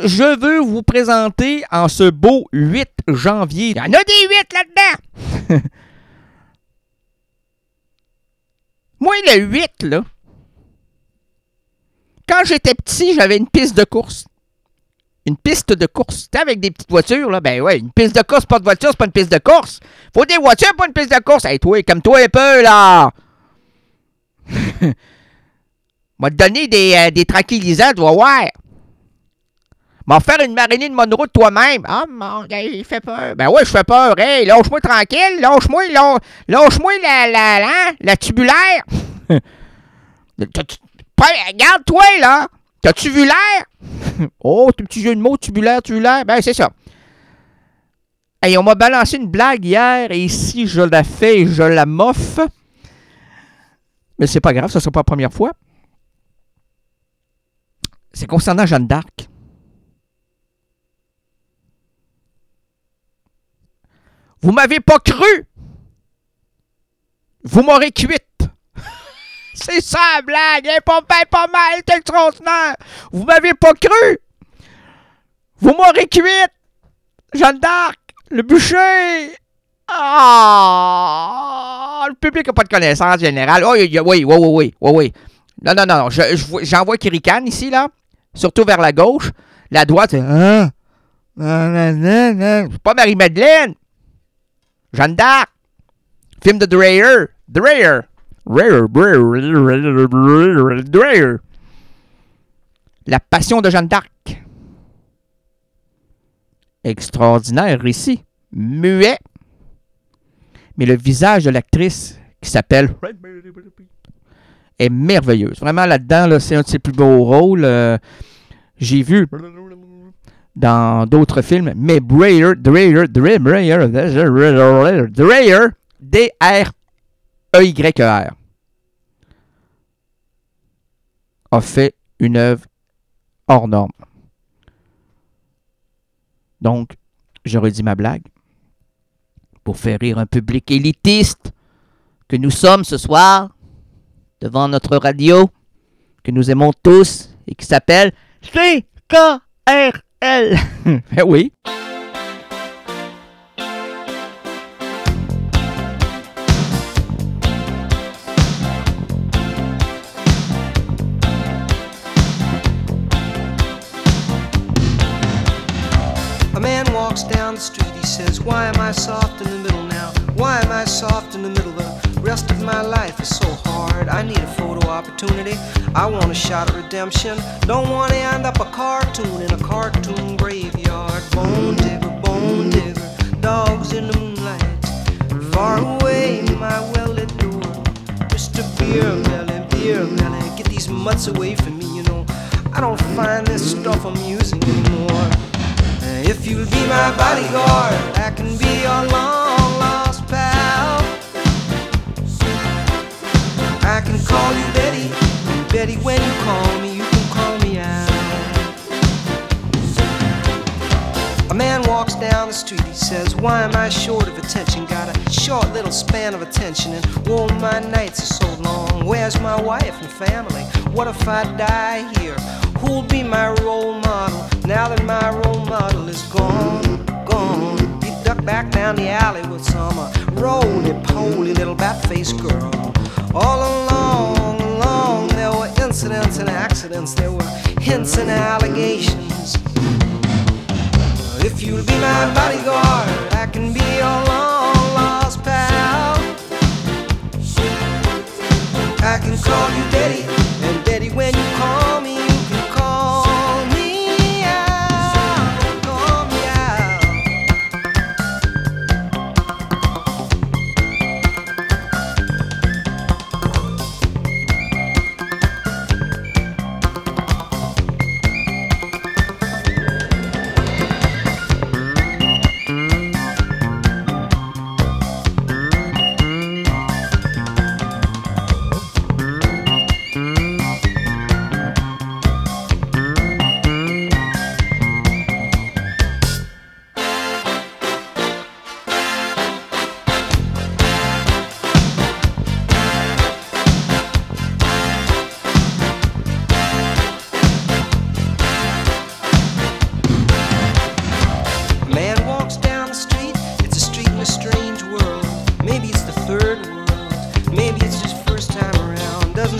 je veux vous présenter en ce beau huit janvier. Il y en a des huit là-dedans! Moi, le huit, là, quand j'étais petit, j'avais une piste de course. Une piste de course. Tu sais, avec des petites voitures, là, ben ouais, une piste de course, pas de voiture, c'est pas une piste de course. Faut des voitures, pas une piste de course. Hey, toi, comme toi un peu, là! M'a te donner des, euh, des tranquillisants, tu vas voir. M'a faire une Marilyn Monroe de toi-même. Ah, mon gars, il fait peur. Ben ouais, je fais peur. Hey, lâche-moi tranquille. Lâche-moi, lâche, lâche-moi la, la, la, la tubulaire. Regarde-toi, là. T'as-tu vu l'air? Oh, tes petits jeux de mots, tubulaire, tubulaire. Ben, c'est ça. Hey, on m'a balancé une blague hier et ici, je la fais et je la moffe. Mais c'est pas grave, ça sera pas la première fois. C'est concernant Jeanne d'Arc. Vous m'avez pas cru. Vous m'aurez cuite. C'est ça la blague. Elle est pas, ben, pas mal, c'est extraordinaire. Vous m'avez pas cru. Vous m'aurez cuite. Jeanne d'Arc, le bûcher. Ah, le public n'a pas de connaissance générale. Oh, oui, oui, oui, oui, oui, oui, oui. Non, non, non, je, je, j'envoie qui ricane ici, là. Surtout vers la gauche. La droite, c'est... Hein? C'est pas Marie-Madeleine. Jeanne d'Arc. Film de Dreyer. Dreyer. Dreyer. La passion de Jeanne d'Arc. Extraordinaire récit. Muet. Mais le visage de l'actrice, qui s'appelle... est merveilleuse. Vraiment, là-dedans, là, c'est un de ses plus beaux rôles. Euh, j'ai vu dans d'autres films, mais Dreyer, Dreyer, Dreyer, Dreyer, Dreyer, D R E Y E R, a fait une œuvre hors norme. Donc, je redis ma blague pour faire rire un public élitiste que nous sommes ce soir devant notre radio que nous aimons tous et qui s'appelle C K R L. Ben oui. A man walks down the street, he says, why am I soft in the middle now? Why am I soft in the middle? The rest of my life is so hard. I need a photo opportunity. I want a shot of redemption. Don't want to end up a cartoon in a cartoon graveyard. Bone digger, bone digger, dogs in the moonlight. Far away, my well-lit door. Mister Beer Melly, Beer Melly, get these mutts away from me, you know. I don't find this stuff amusing anymore. If you'll be my bodyguard, I can be your long-lost pal. I can call you Betty, and Betty, when you call me, you can call me out. A man walks down the street, he says, why am I short of attention? Got a short little span of attention, and oh, my nights are so long. Where's my wife and family? What if I die here? Who'll be my role model now that my role model is gone, gone? He ducked back down the alley with some uh, roly-poly little bat-faced girl. All along, along, there were incidents and accidents. There were hints and allegations. If you'll be my bodyguard, I can be your long-lost pal. I can call you Daddy, and Daddy, when you call me, you can call me out, call me out.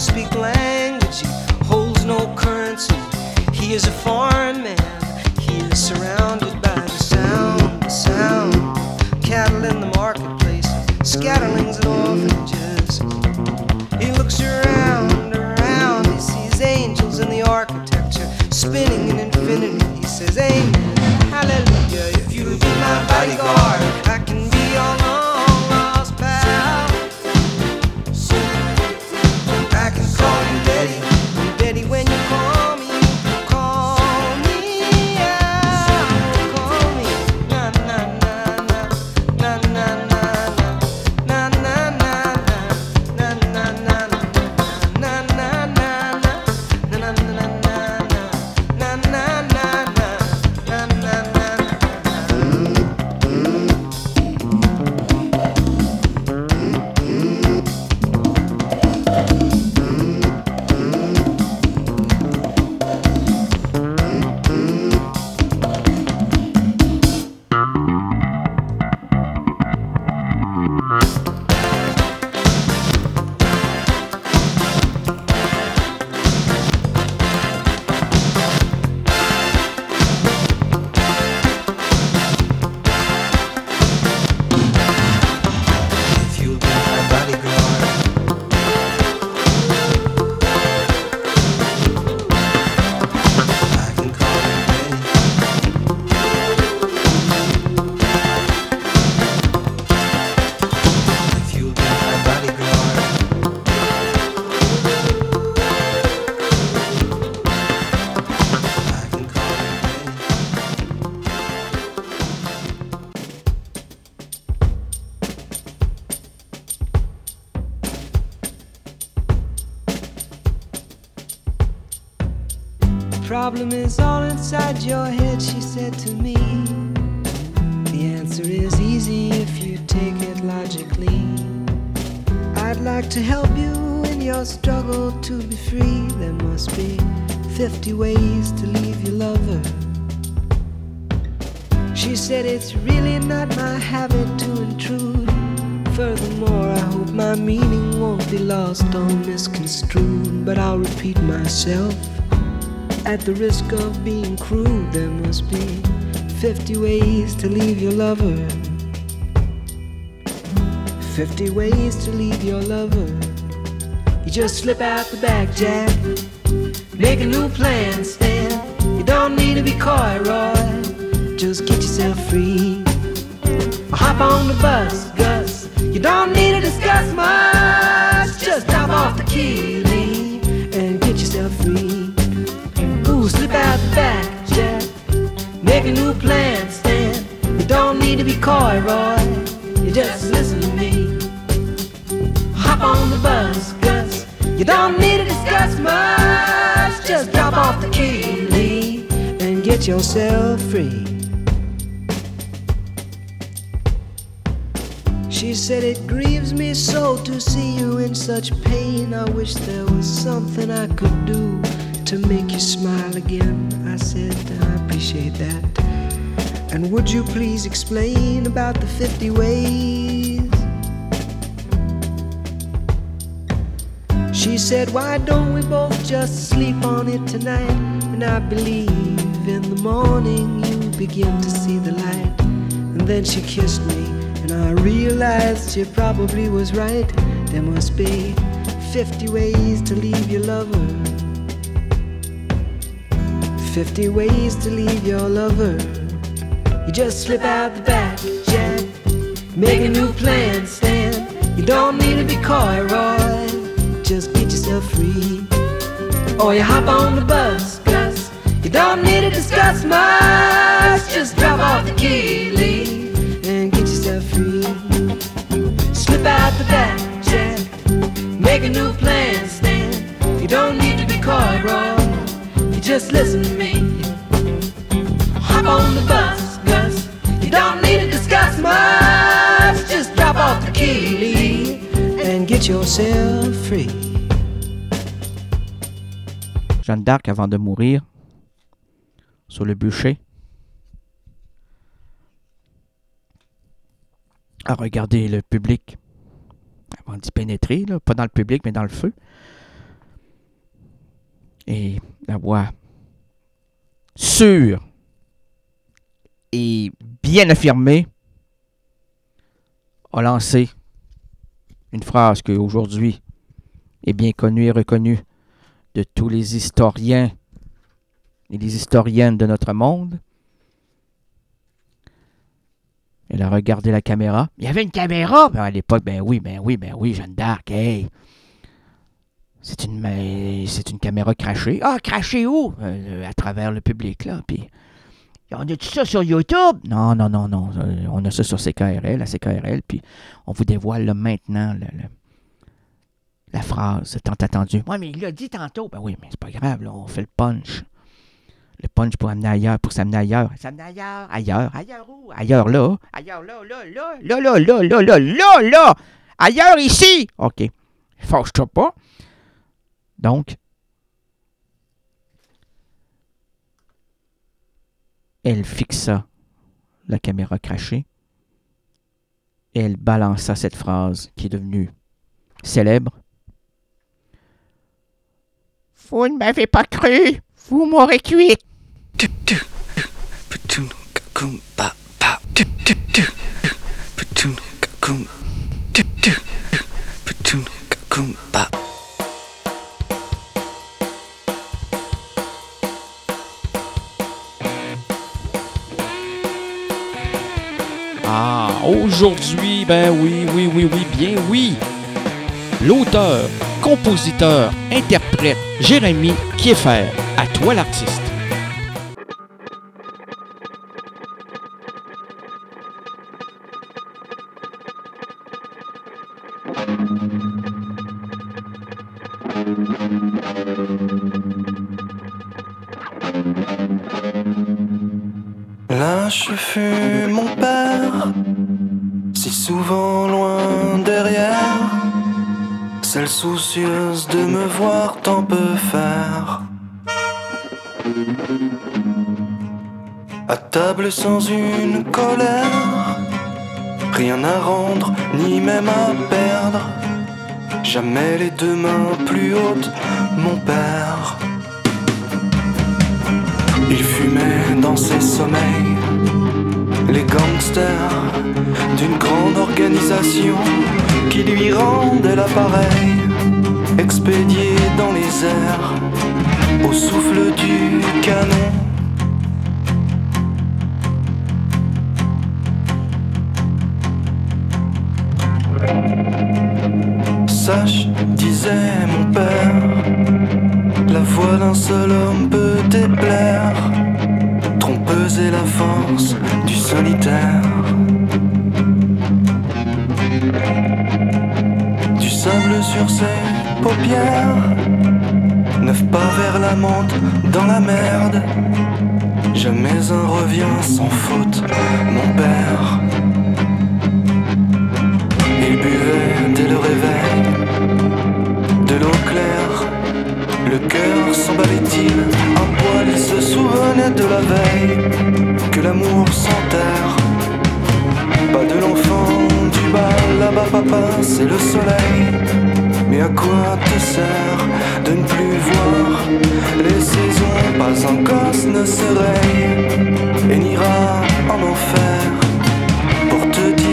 speak the language. He holds no currency. He is a foreign man. He is surrounded by the sound, the sound. Cattle in the marketplace, scatterlings and orphanages. He looks around, around. He sees angels in the architecture, spinning in infinity. He says, amen, hallelujah. If you'll be my bodyguard, I can be your long lost pal. I can call you Daddy, Daddy when you call me. Call me out, call me. Na na na na, na na na na, na na na na, na na na na, na na na na, na na na na, na na na na, na na na. If you'll be my bodyguard, I can call you Daddy. If you'll be my bodyguard, I can call you Daddy. The problem is all inside your head, she said to me. The answer is easy if you take it logically. I'd like to help you in your struggle to be free. There must be fifty ways to leave your lover. She said it's really not my habit to intrude. Furthermore, I hope my meaning won't be lost or misconstrued. But I'll repeat myself at the risk of being crude. There must be fifty ways to leave your lover. Fifty ways to leave your lover. You just slip out the back, Jack. Make a new plan, Stan. You don't need to be coy, Roy. Just get yourself free. Or hop on the bus, Gus. You don't need to discuss much. Just drop off the key, Lee, and get yourself free. Ooh, slip out the back, Jack. Make a new plan, Stan. You don't need to be coy, Roy. You just listen to me. Hop on the bus, Gus. You don't need to discuss much. Just drop off the key, Lee, and get yourself free. She said it grieves me so to see you in such pain. I wish there was something I could do to make you smile again. I said I appreciate that. And would you please explain about the fifty ways? She said, why don't we both just sleep on it tonight? And I believe in the morning you begin to see the light. And then she kissed me, and I realized she probably was right. There must be fifty ways to leave your lover. Fifty ways to leave your lover. You just slip out the back, Jack. Make a new plan, Stan. You don't need to be coy, Roy. Just get yourself free. Or you hop on the bus, Gus. You don't need to discuss much. Just drop off the key, Lee, and get yourself free. Slip out the back, Jack. Make a new plan, Stan. You don't need to be coy, Roy. You just listen to me. Hop on the bus, Gus. You don't need to discuss much. Just drop off the key, Lee, and get yourself free. Jeanne d'Arc, avant de mourir, sur le bûcher, a regardé le public avant d'y pénétrer, là, pas dans le public, mais dans le feu. Et la voix sûre et bien affirmée a lancé une phrase qui aujourd'hui est bien connue et reconnue de tous les historiens et les historiennes de notre monde. Elle a regardé la caméra. Il y avait une caméra! Ben, à l'époque, ben oui, ben oui, ben oui, Jeanne d'Arc, hey! C'est une, c'est une caméra crachée. Ah, crachée où? Euh, à travers le public, là. Puis, on a tout ça sur YouTube? Non, non, non, non. On a ça sur C K R L, à C K R L. Puis, on vous dévoile là, maintenant le, le, la phrase tant attendue. Ouais, mais il l'a dit tantôt. Ben oui, mais c'est pas grave, là. On fait le punch. Le punch pour amener ailleurs, pour s'amener ailleurs. S'amener ailleurs, ailleurs, ailleurs où? Ailleurs là. Ailleurs là, là, là, là, là, là, là, là, là, là. Ailleurs ici. OK. Fâche-toi pas. Donc, elle fixa la caméra crachée et elle balança cette phrase qui est devenue célèbre. Vous ne m'avez pas cru, vous m'aurez cuite. Ah, aujourd'hui, ben oui, oui, oui, oui, bien oui. L'auteur, compositeur, interprète, Jérémy Kieffer. À toi l'artiste. Lâche fut mon père, si souvent loin derrière, celle soucieuse de me voir tant peu faire. À table sans une colère, rien à rendre, ni même à perdre, jamais les deux mains plus hautes, mon père. Il fumait dans ses sommeils les gangsters d'une grande organisation qui lui rendait l'appareil, expédié dans les airs au souffle du canon. Sache, disait mon père, la voix d'un seul homme peut déplaire, trompeuse est la force du solitaire. Du sable sur ses paupières, neuf pas vers la menthe dans la merde, jamais un revient sans faute, mon père. Il buvait dès le réveil de l'eau claire, le cœur s'emballait-il un poil, il se souvenait de la veille que l'amour s'enterre. Pas de l'enfant du bal, là-bas papa, c'est le soleil. Mais à quoi te sert de ne plus voir les saisons? Pas un gosse ne se raye et n'ira en enfer pour te dire.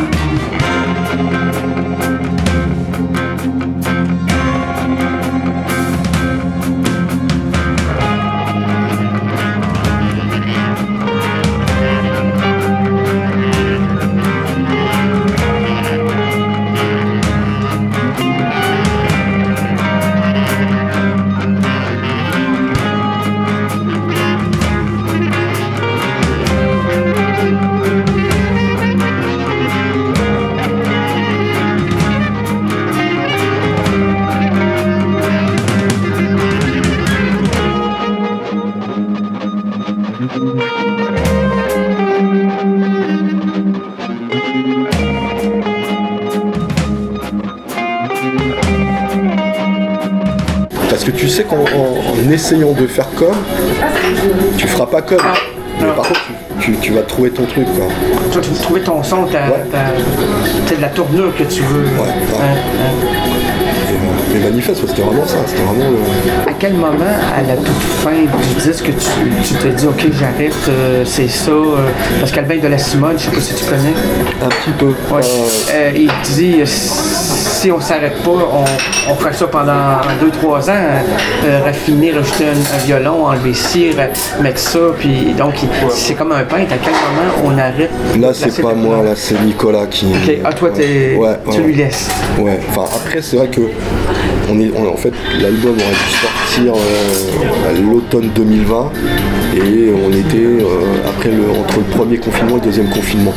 Parce que tu sais qu'en en, en essayant de faire comme, tu feras pas comme. Mais par contre, tu, tu vas trouver ton truc, quoi. Toi, tu veux trouver ton son, ta, ouais. ta, ta, de la tournure que tu veux. Ouais, ouais. Hein, hein. les manifestes, ouais, c'était vraiment ça, c'était vraiment le... À quel moment, à la toute fin du disque, tu, tu te dis, OK, j'arrête, euh, c'est ça, euh, parce qu'Albin de la Simone, je sais pas si tu connais. Un petit peu. Ouais. Euh... Euh, il dit, si on s'arrête pas, on, on fera ça pendant deux trois ans, euh, raffiner, rajouter un, un violon, enlever ci, mettre ça, puis donc il, c'est comme un peintre, à quel moment on arrête? Là, c'est pas moi, là, c'est Nicolas qui... OK, ah, toi, t'es... Ouais, tu ouais. lui laisses. Ouais, enfin, après, c'est vrai que on est, on, en fait, l'album aurait dû sortir euh, à l'automne deux mille vingt et on était euh, après le, entre le premier confinement et le deuxième confinement.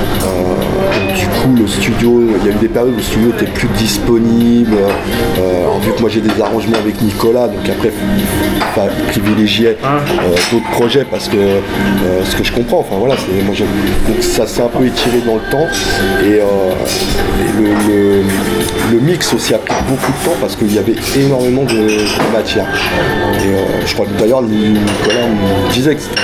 Euh, du coup, le studio, il y a eu des périodes où le studio était plus disponible. Euh, alors, vu que moi j'ai des arrangements avec Nicolas, donc après, il fallait privilégier euh, d'autres projets parce que euh, ce que je comprends, enfin voilà, c'est, moi, donc ça s'est un peu étiré dans le temps et, euh, et le, le, le mix aussi a pris beaucoup de temps parce qu'il y avait énormément de, de matière. Et euh, je crois que d'ailleurs Nicolas me disait que c'était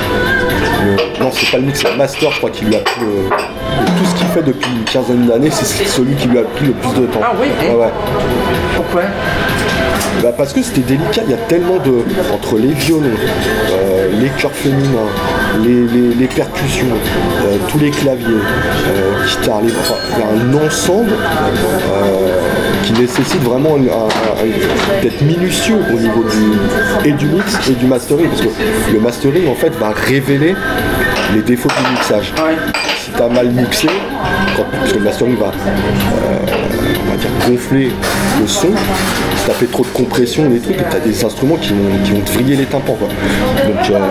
le, le, non, c'est pas le mix, c'est le master, je crois qu'il lui a pris le, tout ce qu'il fait depuis une quinzaine d'années, c'est celui qui lui a pris le plus de temps. Ah oui, hein? Ouais, ouais. Pourquoi? Bah parce que c'était délicat, il y a tellement de... entre les violons, euh, les chœurs féminins, les, les, les percussions, euh, tous les claviers, euh, guitare, les... Enfin, il y a un ensemble euh, qui nécessite vraiment un, un, un, d'être minutieux au niveau du, et du mix et du mastering, parce que le mastering en fait va révéler les défauts du mixage. Ouais. Si tu as mal mixé, quand, parce que le mastering va, euh, on va dire, gonfler le son, si tu as fait trop de compression, des trucs, tu as des instruments qui vont, qui vont te vriller les tympans. Quoi. Donc, euh,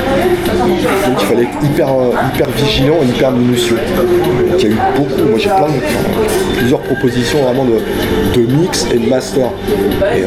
donc il fallait être hyper, hyper vigilant et hyper minutieux. Donc, il y a eu beaucoup, moi j'ai plein de, enfin, plusieurs propositions vraiment de, de mix et de master. Et, euh,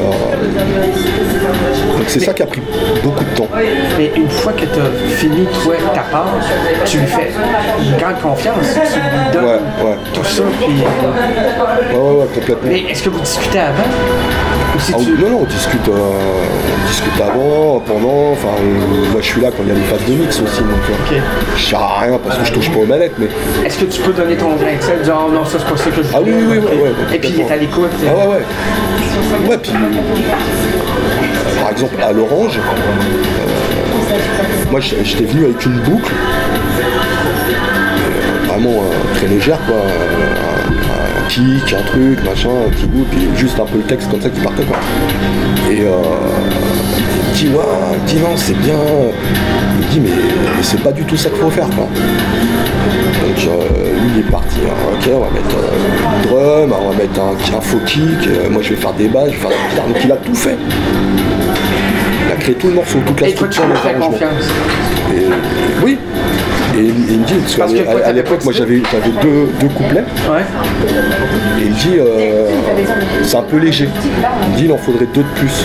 donc c'est ça qui a pris beaucoup de temps. Mais une fois que tu as fini, toi, ta part, tu lui fais une grande confiance, tu lui donnes ouais, ouais. tout ça, puis... Ouais, ouais, ouais, complètement. Mais est-ce que vous discutez avant? Ah, tu... Non, non, on discute, euh, on discute avant, pendant, enfin, euh, moi je suis là quand il y a les phases de mix aussi, donc euh, okay. Je sers à rien parce que je touche pas aux manettes, mais... Est-ce que tu peux donner ton grain de sel, dire oh, non, ça c'est pas ça que je veux? Ah oui, oui, oui, okay. ouais, ouais, et puis il est à l'écoute. Ah ouais, ouais. Ouais, puis... Euh, par exemple, à l'Orange, euh, moi j'étais venu avec une boucle, euh, vraiment euh, très légère, quoi. Euh, kick, un truc, machin, un petit bout, puis juste un peu le texte comme ça qui partait quoi. Et euh, il me dit ouais, il me dit non c'est bien, il me dit mais, mais c'est pas du tout ça qu'il faut faire quoi. Donc euh, lui il est parti, hein, ok on va mettre euh, un drum, on va mettre un, un faux kick, euh, moi je vais faire des basses, je vais faire de la guitare, donc il a tout fait. Il a créé tout le morceau, toute la structure, les arrangements. Et oui. Et, et il me dit, parce qu'à à, à l'époque, moi j'avais, j'avais deux, deux couplets. Ouais. Et il me dit, euh, c'est un peu léger. Il me dit, il en faudrait deux de plus.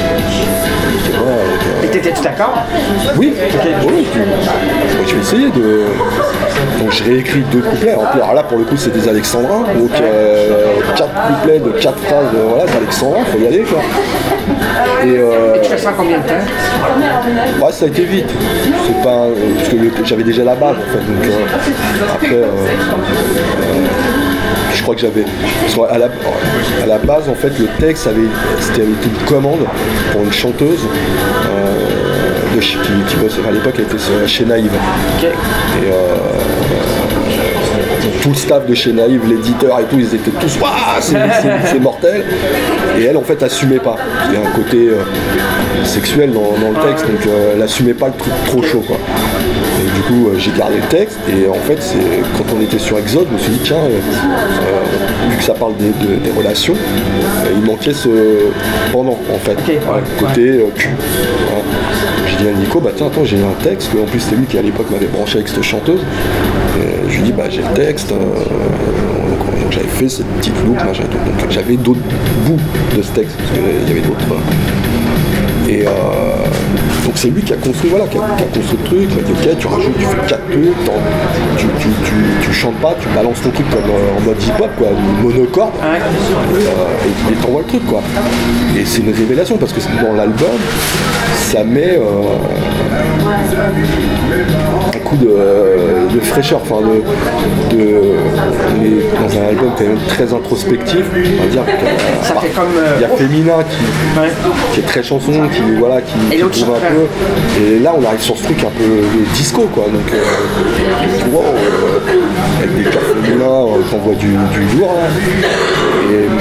Et t'étais-tu d'accord? Oui, okay. Oui, puis, moi, je vais essayer de... Donc je réécris deux couplets. Alors là, pour le coup, c'est des alexandrins. Donc euh, quatre couplets de quatre phrases euh, voilà, d'alexandrins, faut y aller quoi. Et, euh, Et tu fais ça en combien de temps? Ouais, ça a été vite. C'est pas... Parce que le, j'avais déjà la base en fait. Donc euh, après... Euh, euh, je crois que j'avais... À la, à la base, en fait, le texte avait, c'était avait été une commande pour une chanteuse euh, de, qui, qui bossait à l'époque, elle était chez Naïve. Okay. Et euh, tout le staff de chez Naïve, l'éditeur et tout, ils étaient tous waouh, c'est, c'est, c'est mortel. Et elle, en fait, assumait pas. Il y a un côté euh, sexuel dans, dans le texte, donc euh, elle assumait pas le truc trop chaud, quoi. Et du coup, euh, j'ai gardé le texte. Et en fait, c'est, quand on était sur Exode, je me suis dit, tiens, euh, euh, vu que ça parle des, de, des relations, euh, il manquait ce pendant, en fait, okay, ouais, côté euh, cul. Voilà. J'ai dit à Nico, bah tiens, attends, j'ai un texte. En plus, c'était lui qui à l'époque m'avait branché avec cette chanteuse. Et je lui ai dit, bah j'ai le texte. Euh, donc, donc j'avais fait cette petite loupe. Là, donc j'avais d'autres bouts de ce texte, parce qu'il y avait d'autres. Euh, et euh, donc c'est lui qui a construit, voilà, qui a, qui a construit le truc. Il m'a dit, ok, tu rajoutes, tu fais quatre trucs, tu, tu, tu, tu chantes pas, tu balances ton truc comme euh, en mode hip-hop, quoi, monocorde, et, euh, et, et t'envoies le truc, quoi. Et c'est une révélation, parce que dans l'album, ça met euh, un coup de, de fraîcheur, enfin de, de, on est dans un album quand même très introspectif, on va dire. Ça fait comme. Euh, il y a Femina qui, ouais. qui est très chanson, qui voilà, qui, et qui trouve un peu. Et là, on arrive sur ce truc un peu de disco, quoi. Donc, euh, wow, euh, avec des cas Femina, euh, qu'on voit du, du lourd. Hein. Et,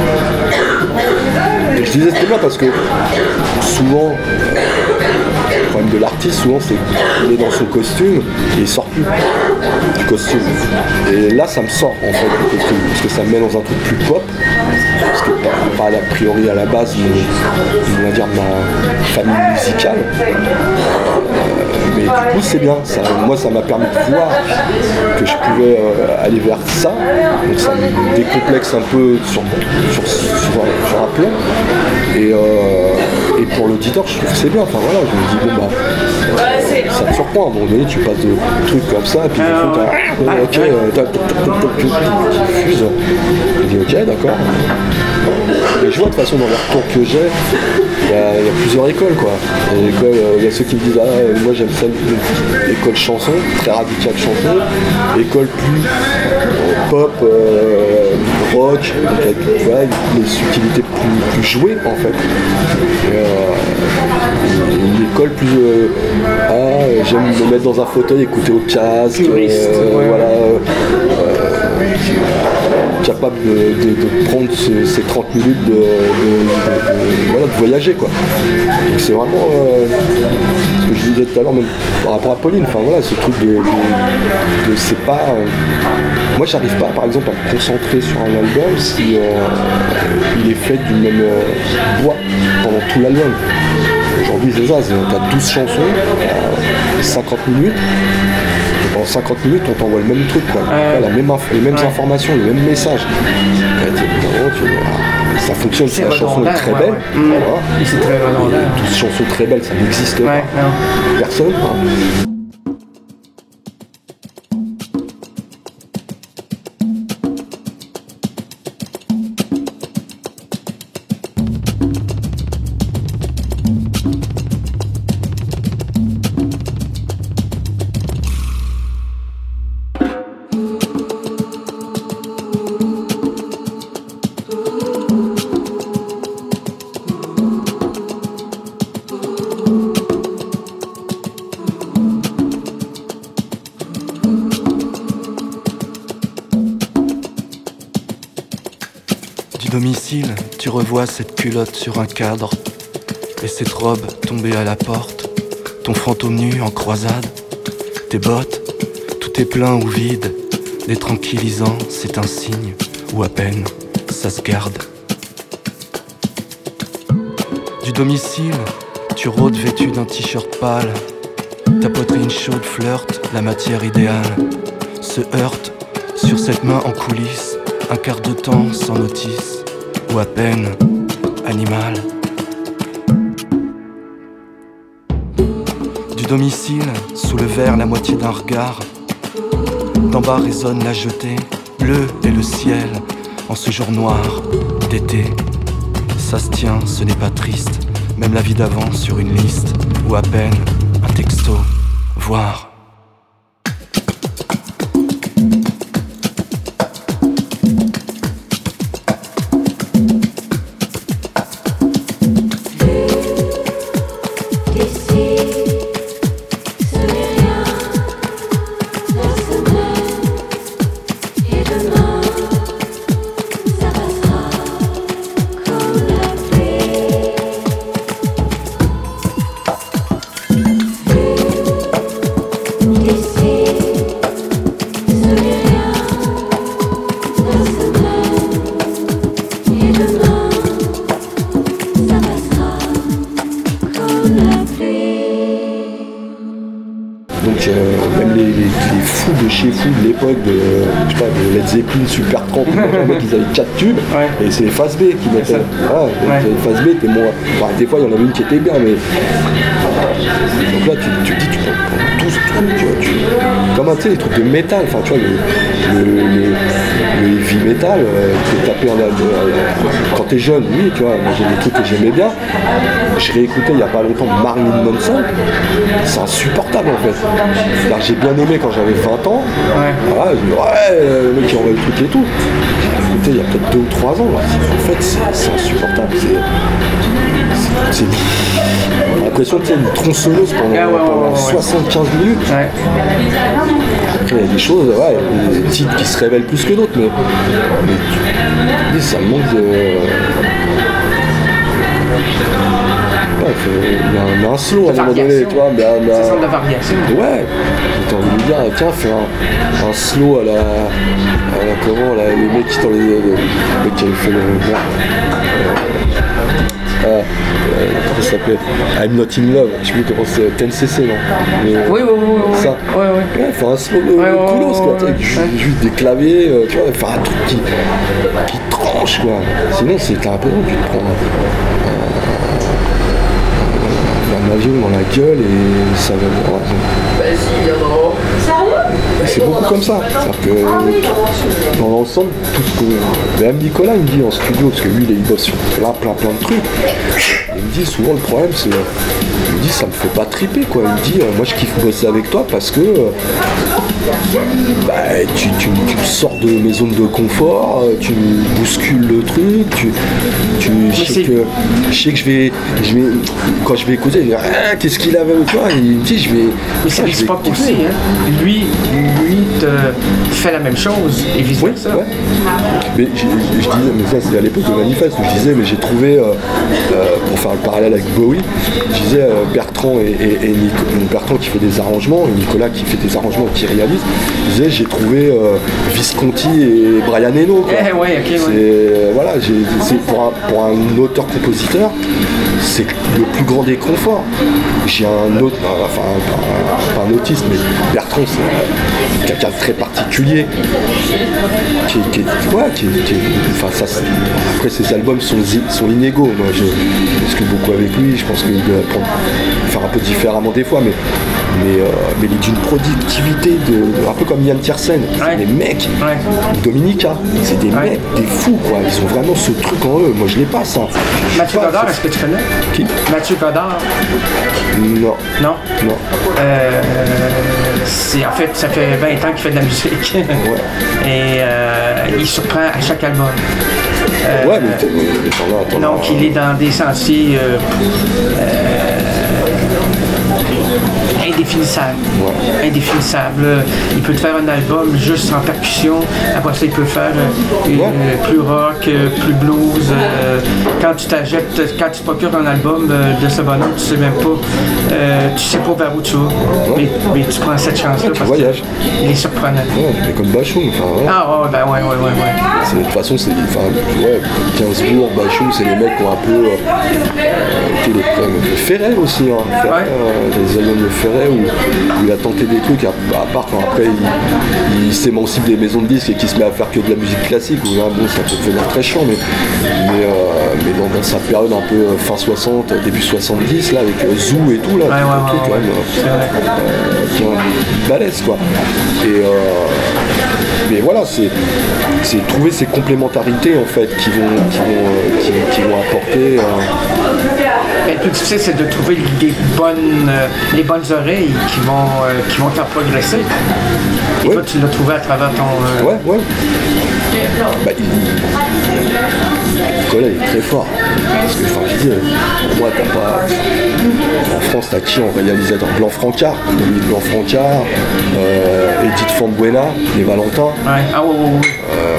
et je disais c'était bien parce que souvent. Le problème de l'artiste, souvent, c'est qu'il est dans son costume et il sort plus du costume. Et là, ça me sort en fait du costume, parce que ça me met dans un truc plus pop, parce que pas, pas a priori à la base, mais on va dire ma famille musicale. Mais du coup, c'est bien. Ça, moi, ça m'a permis de voir que je pouvais euh, aller vers ça. Donc, ça me décomplexe un peu sur, sur, sur, sur un plan. Et, euh, et pour l'auditeur, je trouve que c'est bien. Enfin voilà, je me dis, bon bah, ça te surprend. À un moment donné, tu passes de trucs comme ça, et puis des fois, t'as, euh, ok, euh, tu diffuses. Je dis, ok, d'accord. Et je vois de toute façon dans les retours que j'ai, il y, y a plusieurs écoles quoi. Il y, euh, y a ceux qui me disent ah moi j'aime ça l'école chanson, très radicale chanson, école plus euh, pop, euh, rock, donc avec voilà, les subtilités plus, plus jouées en fait. Et, euh, une école plus euh, ah j'aime me mettre dans un fauteuil, écouter au casque, euh, ouais. voilà. Euh, capable de, de, de prendre ce, ces trente minutes de, de, de, de, voilà, de voyager quoi. Donc c'est vraiment euh, ce que je disais tout à l'heure même par rapport à Pauline, enfin voilà ce truc de, de, de c'est pas euh, moi j'arrive pas par exemple à me concentrer sur un album si euh, il est fait du même euh, bois pendant tout l'album. Aujourd'hui c'est ça, t'as douze chansons, euh, cinquante minutes. En cinquante minutes, on t'envoie le même truc, quoi. Euh, la même inf- les mêmes ouais. informations, les mêmes messages. Ça fonctionne, c'est la chanson est très ouais, belle. Ouais. Voilà. Et c'est très redondant. Toutes chansons très belles, ça n'existe ouais, pas. Non. Personne. Hein. Domicile, tu revois cette culotte sur un cadre et cette robe tombée à la porte, ton fantôme nu en croisade, tes bottes, tout est plein ou vide, des tranquillisants, c'est un signe, ou à peine, ça se garde. Du domicile, tu rôdes vêtu d'un t-shirt pâle, ta poitrine chaude flirte, la matière idéale, se heurte sur cette main en coulisses, un quart de temps sans notice. Ou à peine animal. Du domicile, sous le verre la moitié d'un regard. D'en bas résonne la jetée, bleu est le ciel, en ce jour noir d'été. Ça se tient, ce n'est pas triste, même la vie d'avant sur une liste. Ou à peine un texto, voire. De l'époque de, je sais pas, de Led Zeppelin, Super Tramp, les mecs ils avaient quatre tubes ouais. Et c'est les Phase B qui mettaient. Ah, ouais. Les Phase B étaient moins. Enfin, des fois il y en avait une qui était bien, mais. Donc là tu, tu dis tu prends, prends tout ce truc, tu vois, tu. Comme tu sais, les trucs de métal, enfin tu vois, le, le, le, le heavy métal, euh, de taper un, euh, quand t'es jeune, oui, tu vois, moi j'ai des trucs que j'aimais bien. Je réécoutais il n'y a pas longtemps Marilyn Manson, c'est insupportable en fait. C'est-à-dire, j'ai bien aimé quand j'avais vingt ans, ouais. Voilà, je me dis ouais, le mec qui envoie le truc et tout. J'ai écouté il y a peut-être deux ou trois ans, là. En fait c'est, c'est insupportable. C'est, c'est, c'est j'ai l'impression que c'est une tronçonneuse pendant, ah ouais, pendant ouais, ouais, soixante-quinze minutes. Ouais. Après, il y a des choses, ouais, il y a des titres qui se révèlent plus que d'autres, mais, mais, mais ça manque de. Ouais, il y a un, un slow à un moment donné, tu vois. Mais, mais, ça semble de variation. Ouais. J'ai envie de lui dire, tiens, fais un, un slow à la. À la comment, là, le mec qui dans les. Le mec qui avait fait le. Euh, Ah, euh, comment ça s'appelait I'm Not In Love, je sais plus comment c'est, ten C C non mais, oui, oui, oui, oui. Ça. Ouais, ouais. Ouais, faire un slow de ouais, coolos, quoi, ouais, ouais, juste, ouais. Juste des claviers, euh, tu vois, faire un truc qui, qui tranche, quoi. Sinon, c'est un peu long, tu te prends un, un, un avion dans la gueule et ça va. Ouais. Vas-y, Yano. C'est beaucoup comme ça, c'est-à-dire que dans l'ensemble, tout ce que même Nicolas il me dit en studio, parce que lui il bosse sur plein plein plein de trucs, il me dit souvent le problème c'est, il me dit ça me fait pas triper quoi, il me dit moi je kiffe bosser avec toi parce que bah, tu, tu, tu me sors de mes zones de confort, tu bouscules le truc, tu, tu je sais que je sais que je vais, je vais quand je vais écouter, je vais dire ah, qu'est-ce qu'il avait, tu vois, il me dit je vais. Mais ça c'est pas poussé, hein. Lui, lui te fait la même chose et vice versa. Oui, ouais. Mais je, je, je disais, mais ça c'est à l'époque de Manifeste où je disais, mais j'ai trouvé, euh, euh, pour faire le parallèle avec Bowie, je disais euh, Bertrand et, et, et Nico, Bertrand qui fait des arrangements et Nicolas qui fait des arrangements et qui réalise, je disais j'ai trouvé euh, Visconti et Brian Eno. Quoi. Eh, ouais, okay, c'est, ouais. euh, voilà, j'ai, c'est pour un, pour un auteur-compositeur, c'est le plus grand des conforts. J'ai un autre, enfin pas un, un autiste, mais Bertrand c'est quelqu'un de très particulier qui, qui, ouais, qui, qui enfin ça c'est, après ses albums sont, sont inégaux, moi je, je discute beaucoup avec lui, je pense qu'il doit prendre, faire un peu différemment des fois, mais mais, euh, mais il est d'une productivité de, un peu comme Yann Tiersen, c'est ouais. Des mecs, ouais. Dominica, c'est des ouais. Mecs, des fous quoi, ils ont vraiment ce truc en eux, moi je l'ai pas ça. Mathieu Godard, est-ce que tu connais? Qui? Mathieu Godard. Non. Non? Non. Euh, c'est, en fait, ça fait vingt ans qu'il fait de la musique. Ouais. Et euh, il surprend à chaque album. Euh, ouais, mais, mais, mais t'en as, t'en donc, as, il est dans des sentiers euh, euh, indéfinissables. Ouais. Indéfinissables. Il peut te faire un album juste en percussion. Après ça, il peut faire euh, ouais. euh, plus rock, euh, plus blues. Euh, quand tu t'achètes, quand tu procures un album euh, de ce bonhomme, tu sais même pas, euh, tu sais pas vers où tu vas. Ouais. Mais, mais tu prends cette chance-là ouais, parce voyages. Il est surprenant. Ouais, mais comme Bachoum, enfin. Ouais. Ah ouais, ben ouais, ouais, ouais, ouais. C'est, de toute façon, c'est, enfin, ouais, Gainsbourg, Bachoum, c'est les mecs qui ont un peu euh, été les premiers. Ferret aussi, hein. Ferret, ouais. euh, les albums de Ferret où, où il a tenté des trucs, à, à part quand après il, il s'émancipe des maisons de disques et qu'il se met à faire que de la musique classique, où là, bon, ça peut devenir très chiant, mais, mais, euh, mais dans, dans sa période un peu fin soixante, début soixante-dix, là, avec euh, Zoo et tout, là, ouais, tout, ouais, truc, ouais, quand même, euh, euh, balèze, quoi. Et euh, mais voilà, c'est, c'est trouver ces complémentarités en fait qui vont, qui vont, euh, qui, qui vont apporter. Euh... Le plus difficile, c'est de trouver les bonnes, euh, les bonnes oreilles qui vont, euh, qui vont te faire progresser. Et ouais. Toi, tu l'as trouvé à travers ton. Euh... Ouais, ouais. Bah, il... Nicolas il est très fort. Parce que, enfin, je dis, pour moi, t'as pas. En France, t'as qui en réalisateur? Blanc-Francard, Dominique Blanc-Francard, euh, Edith Fambuena, les Valentins. Ouais, ah ouais, ouais, ouais. Euh,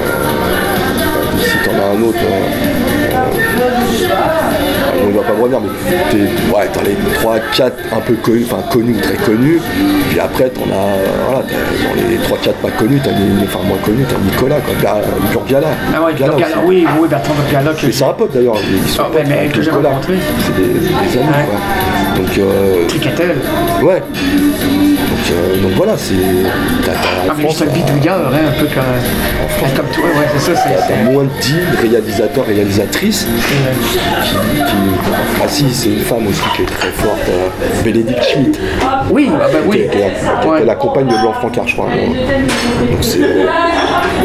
si t'en as un autre. Euh, euh, on ne va pas me revenir, mais t'es, ouais, t'as les trois quatre un peu connus, enfin connus ou très connus, puis après t'en as, voilà, t'as, dans les trois quatre pas connus, t'as les, enfin moins connus, t'as Nicolas, quoi, Burgala. Ah ouais, Burgala, oui, oui, Bertrand Burgala. Que... C'est un pote d'ailleurs, ils sont oh, potes, mais, mais que j'ai rencontré. C'est des, des amis, ouais. Quoi. Donc, euh... Tricatel. Ouais. Donc, euh, donc voilà, c'est. T'as, t'as ah, mais juste un bidouillard, hein, un peu comme, France, comme toi, ouais, c'est ça. C'est, t'as, t'as moins de dix réalisateurs, réalisatrices qui, qui. Ah si, c'est une femme aussi qui est très forte, euh, Bénédicte Schmitt. Oui, ah bah oui. Qui est la compagne de Blanc-Francard, je crois. Donc c'est. Tu te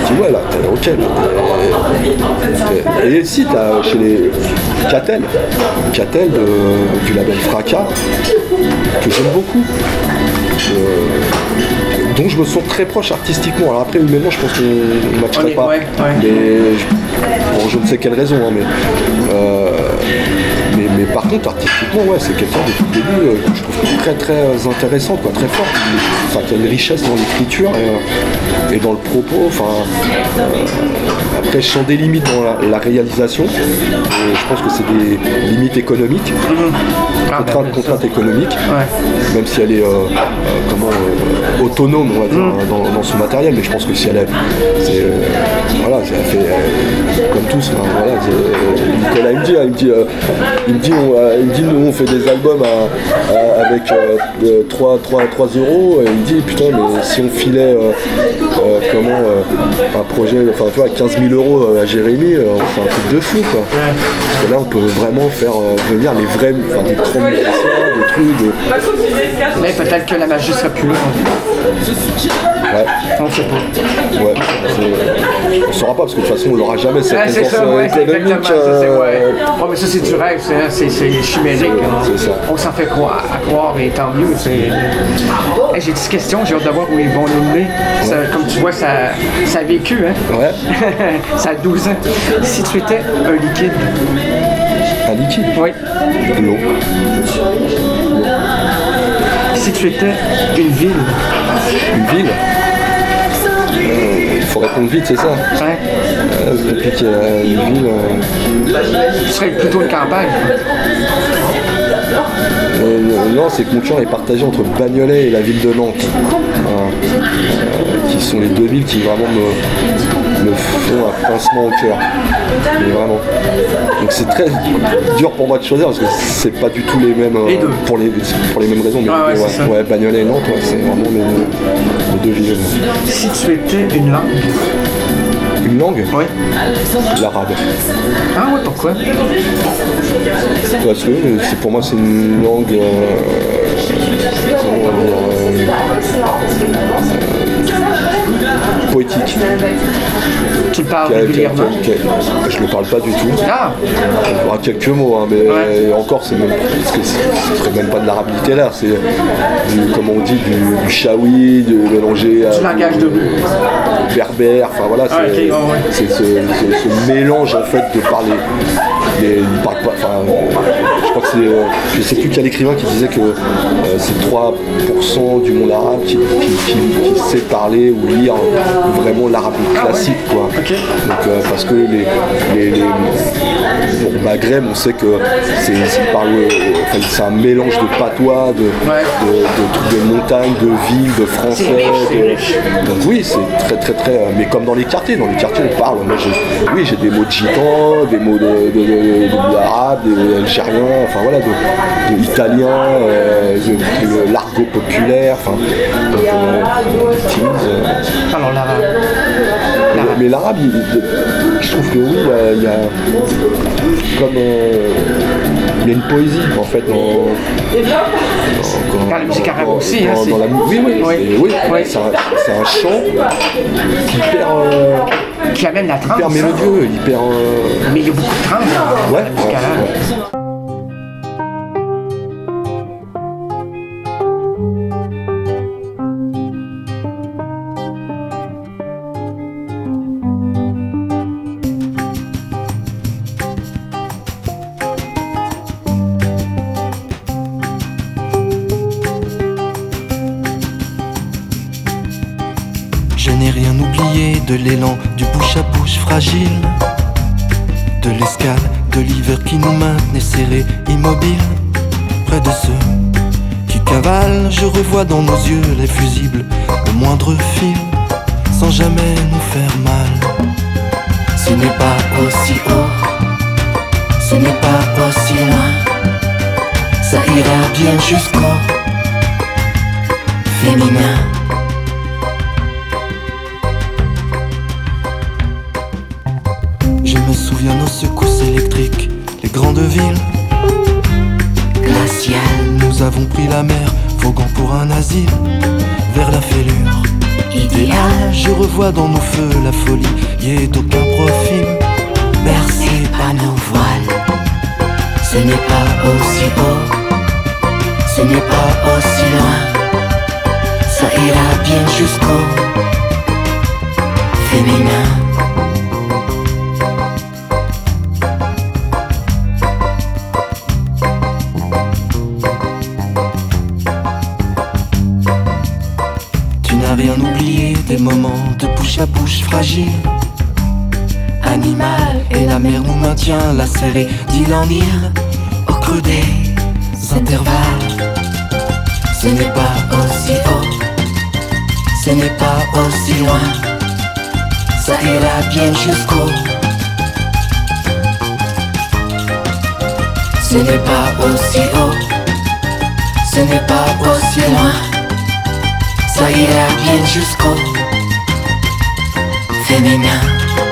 dis ouais là, t'es, ok. Là, t'es, t'es, et si t'as chez les Catel, Catel de, du label Fracas, que j'aime beaucoup. Euh, donc je me sens très proche artistiquement. Alors après humainement je pense qu'on ne matcherait pas. Ouais, ouais. Mais je, pour je ne sais quelle raison, hein, mais, euh, mais mais par contre artistiquement ouais c'est quelqu'un depuis le début euh, que je trouve très très intéressant, quoi, très fort. Enfin qui a une richesse dans l'écriture et, euh, et dans le propos. Enfin euh, après je sens des limites dans la, la réalisation. Et je pense que c'est des limites économiques, mmh. contraintes, ah, contraintes économiques, ouais. Même si elle est euh, euh, comment euh, autonome on va dire mmh. dans, dans son matériel, mais je pense que si elle est, c'est euh, voilà, elle fait euh, comme tous. Hein, voilà, Nicolas il me dit, il me dit, euh, il me dit, on, euh, il me dit, nous on fait des albums à, à, avec euh, trois euros. Et il me dit putain mais si on filait euh, euh, comment euh, un projet, enfin tu vois, quinze mille euros à Jérémy, euh, on fait un truc de fou quoi. Parce que là on peut vraiment faire euh, venir les vrais, enfin des grands musiciens, des trucs. De... Mais peut-être que la magie serait plus lourde. Ouais. On sait pas. Ouais. C'est... On saura pas parce que de toute façon on n'aura jamais cette ouais, présence ouais, économique. Ça, c'est, ouais. Oh, mais ça c'est du rêve, c'est, c'est, c'est chimérique. Hein. C'est ça. On s'en fait croire, à croire et tant mieux. C'est... Hey, j'ai dix questions, j'ai hâte de voir où ils vont nous mener. Ça, comme tu vois, ça, ça a vécu, hein? Ouais. Ça a douze ans. Si tu étais un liquide. Un liquide? Oui. L'eau. Si tu étais une ville. Une ville? Il faut répondre vite, c'est ça? Ouais. Euh, c'est compliqué, euh, une ville. Euh... Ce serait plutôt une campagne. Euh, non, c'est que mon cœur est partagé entre Bagnolet et la ville de Nantes. Euh, euh, qui sont les deux villes qui vraiment me, me font un pincement au cœur. Mais vraiment. Donc c'est très dur pour moi de choisir parce que c'est pas du tout les mêmes. Euh, les deux. Pour les, pour les mêmes raisons. Mais, ah ouais, ouais, ouais, Bagnolet et Nantes, ouais, c'est vraiment les, les deux villes. Si tu étais une langue. Une langue? Oui. L'arabe. Ah ouais, pourquoi? Parce que c'est, pour moi c'est une langue euh, comment dire, euh, poétique. Tu parles régulièrement? Je ne parle pas du tout. Ah. Il y aura quelques mots, hein, mais ouais. Encore c'est même, parce que ce serait même pas de l'arabe littéraire, c'est du, comment on dit, du, du chaoui, de mélanger à du langage de rue, berbère, enfin voilà, c'est, ah, okay, oh, ouais. c'est ce, ce, ce mélange en fait de parler. Les, ils parlent pas, enfin, je crois que c'est, euh, je sais plus quel écrivain qui disait que euh, c'est trois pour cent du monde arabe qui, qui, qui, qui sait parler ou lire vraiment l'arabe classique, quoi. Okay. Donc euh, parce que les, les, les bon, Maghreb, on sait que c'est, c'est, parle, enfin, c'est un mélange de patois, de, ouais. de, de trucs de montagne, de villes, de français. De, donc oui, c'est très très très. Mais comme dans les quartiers, dans les quartiers on parle. Moi, j'ai, oui, j'ai des mots de gitan, des mots de, de, de de, de l'arabe, des algériens, enfin voilà, de, de l'italien, euh, de, de l'argot populaire, enfin, donc, euh, euh, alors l'arabe. Mais, mais l'arabe, il, il, je trouve que oui, il y a, il y a comme euh, il y a une poésie en fait dans, dans, dans la musique arabe aussi. Dans, hein, dans la, oui, oui, oui, c'est, oui, oui. C'est, un, c'est un chant hyper. Euh, qui amène la trance. Hyper mélodieux, hyper. Euh... Mais il y a beaucoup de trance dans ouais, la musique arabe. Ouais. Je n'ai rien oublié de l'élan, du bouche à bouche fragile, de l'escale, de l'hiver qui nous maintenait serrés, immobiles. Près de ceux qui cavalent, je revois dans nos yeux les fusibles, le moindre fil, sans jamais nous faire mal. Ce n'est pas aussi haut, ce n'est pas aussi loin, ça ira bien jusqu'au féminin. Je me souviens nos secousses électriques, les grandes villes glaciales. Nous avons pris la mer, voguant pour un asile, vers la fêlure idéal. Je revois dans nos feux la folie, y est aucun profil bercé par nos voiles. Ce n'est pas aussi haut, ce n'est pas aussi loin, ça ira bien jusqu'au féminin. Tu n'as rien oublié des moments de bouche à bouche fragile. Animal et la mer nous maintient lacérés d'île en île au creux des intervalles. Ce n'est pas aussi haut, ce n'est pas aussi loin, ça ira bien jusqu'au. Ce n'est pas aussi haut, ce n'est pas aussi loin, ça ira bien jusqu'au féminin.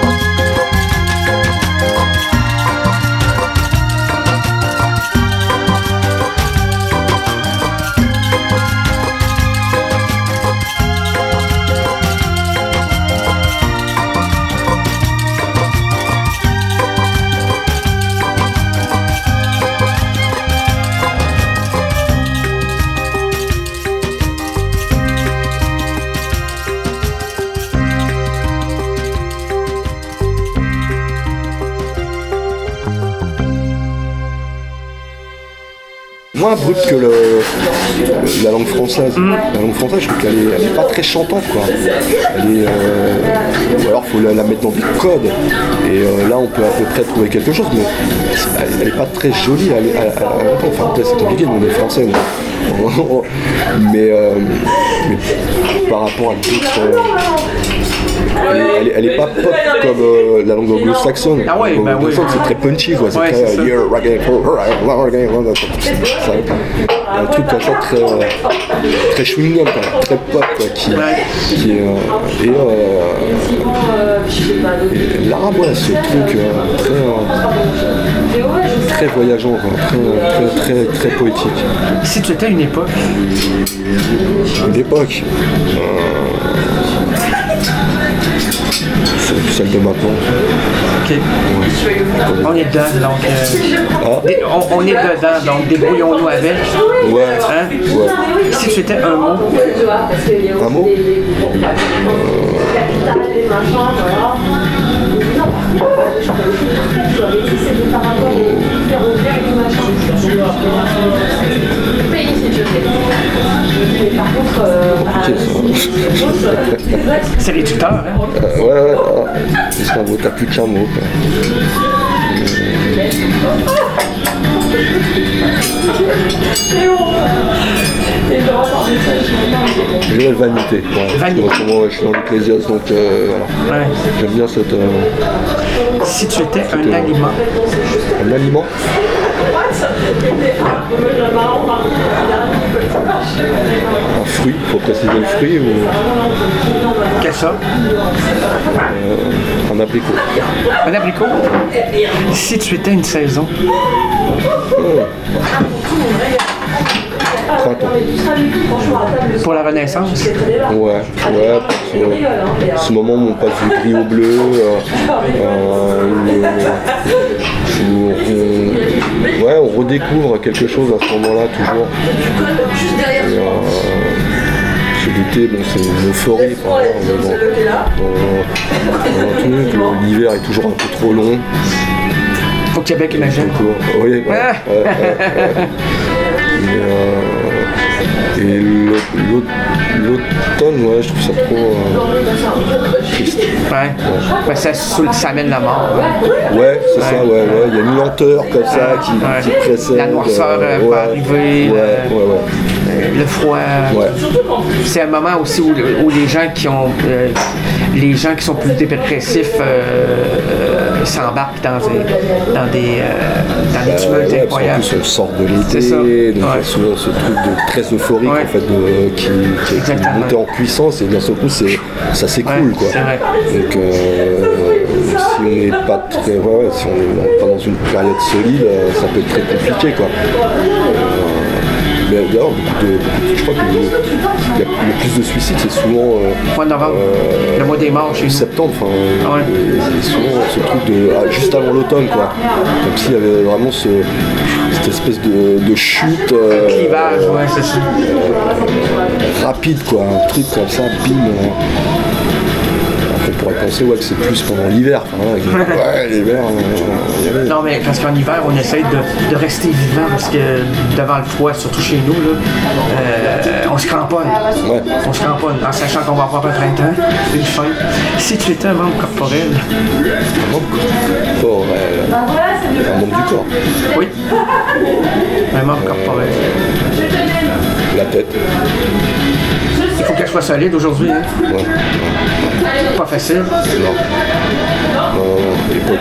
Moins brute que le, la langue française. Mm. La langue française, je trouve qu'elle est, elle est pas très chantante, quoi. Elle est, euh, ou alors faut la, la mettre dans des codes. Et euh, là, on peut à peu près trouver quelque chose, mais elle, elle est pas très jolie. Elle, elle, elle, enfin, peut-être c'est compliqué, on est français. Mais, euh, mais par rapport à d'autres. Euh, Elle est, elle est pas pop comme euh, la langue anglo-saxonne. Ah ouais, bah oui. C'est très punchy, quoi. C'est ouais, très c'est yeah, reggae, ça, un truc comme ça très, euh, très chewing-gum, quoi, très pop, quoi, qui, ouais. qui euh, et, euh, et l'arabe, ouais, ce truc euh, très, euh, très voyageant, quoi, très, très, très, très poétique. Si tu étais à une époque, une époque. Euh, C'est celle de maintenant. Ok. Ouais. On est dedans, donc. Euh, ah. dé- on, on est dedans, donc débrouillons-nous avec. Ouais. Hein? Ouais. Si tu étais un mot. Un mot C'est réducteur, hein? Euh, ouais, ouais, ouais. Parce qu'en gros, t'as plus qu'un mot, quoi. Je dirais vanité. Ouais. Vanité. Autrement, ouais, je suis dans l'ecclésiaste, donc euh, voilà. Ouais. J'aime bien cette. Euh, si tu étais cette, un euh, aliment. Un aliment Un fruit, faut préciser le fruit ou. Qu'est-ce ça? Euh, un abricot. Un abricot? Si tu étais une saison. Oh. Printemps. Pour la Renaissance? Ouais, ouais, parce que ce moment où on passe du gris au bleu, euh, euh, où, où on, ouais, on redécouvre quelque chose à ce moment-là, toujours. Et, euh, l'été, bon, c'est une euphorie, par exemple, dans, dans, dans un truc, l'hiver est toujours un peu trop long. Faut que Québec imagine. Oui, ouais, ouais, ouais, ouais. Et, euh, et l'automne, ouais, je trouve ça trop euh, triste. Ouais, ouais. Ben, ça, ça amène la mort. Ouais, ouais c'est ouais. ça, ouais, ouais. Il y a une lenteur comme ça qui, ouais. qui précède. La noirceur euh, ouais, va arriver. Ouais, euh, ouais, ouais. Le froid. Ouais. C'est un moment aussi où, où les gens qui ont euh, les gens qui sont plus dépressifs euh, euh, s'embarquent dans des dans des euh, dans des tumultes ouais, incroyables. En plus on sort de l'été, donc il y a souvent ce truc de très euphorique ouais. en fait de, qui, qui, qui est monté en puissance et d'un seul coup c'est ça s'écoule ouais, quoi. Donc euh, si on n'est pas très ouais, ouais, si on n'est pas dans une période solide, ça peut être très compliqué quoi. Euh, Mais d'ailleurs, beaucoup de, beaucoup de- je crois que le, il y a le plus de suicides, c'est souvent euh, Mois de novembre, euh, le mois des morts chez nous. septembre, enfin, Ah ouais. et- et souvent ce truc de ah, juste avant l'automne, quoi. Comme s'il y avait vraiment ce, cette espèce de, de chute euh, Clivage, ouais, c'est ça. rapide, quoi, un truc comme ça, bim. euh. On pourrait penser ouais, que c'est plus pendant l'hiver. Enfin, voilà, que- ouais, l'hiver. euh, Non, mais parce qu'en hiver, on essaye de, de rester vivant parce que devant le froid, surtout chez nous, là, euh, on se cramponne. Ouais. On se cramponne en sachant qu'on va avoir un printemps, une fin. Si tu étais un membre corporel, un membre corporel. Un membre du corps. oui, un membre corporel. La tête. Il faut qu'elle soit solide aujourd'hui. Hein. Ouais. Pas facile. Non. Non, non, non. L'époque.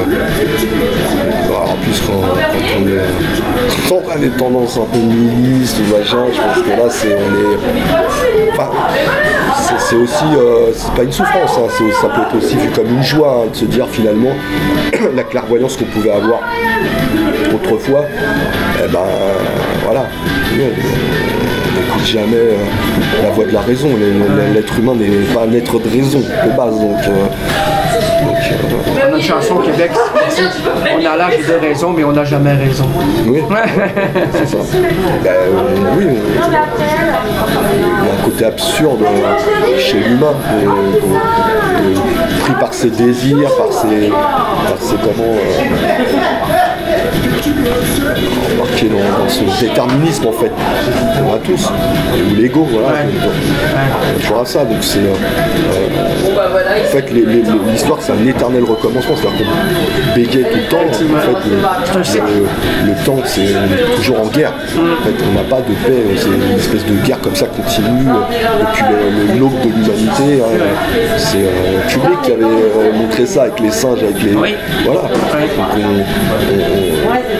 Euh... En plus, quand, quand on est. Quand on a des tendances un peu nihilistes ou machin, je pense que là, c'est. On est. Enfin. C'est, c'est aussi. Euh, c'est pas une souffrance, hein, c'est, ça peut être aussi vu comme une joie hein, de se dire finalement la clairvoyance qu'on pouvait avoir autrefois, eh ben. Voilà. On n'écoute jamais euh, la voix de la raison. L'être humain n'est pas un être de raison de base. Donc, euh, donc euh, Dans notre chanson au Québec, c'est- on a l'âge de raison, mais on n'a jamais raison. oui, c'est ça. Ben, euh, oui, on- il y a un côté absurde euh, chez l'humain, de, de- de- pris par ses désirs, par ses, par ses comment. Euh, embarqué dans, dans ce déterminisme en fait on a tous ou l'ego voilà Ouais. on est toujours à ça donc c'est euh, euh, en fait les- les- l'histoire c'est un éternel recommencement c'est-à-dire qu'on bégaye tout le temps en fait le, le- le temps c'est on est toujours en guerre en fait on n'a pas de paix c'est une espèce de guerre comme ça continue euh, depuis le, le l'aube de l'humanité hein. C'est euh, Kubrick qui avait euh, montré ça avec les singes avec les Oui. voilà donc on, on- on-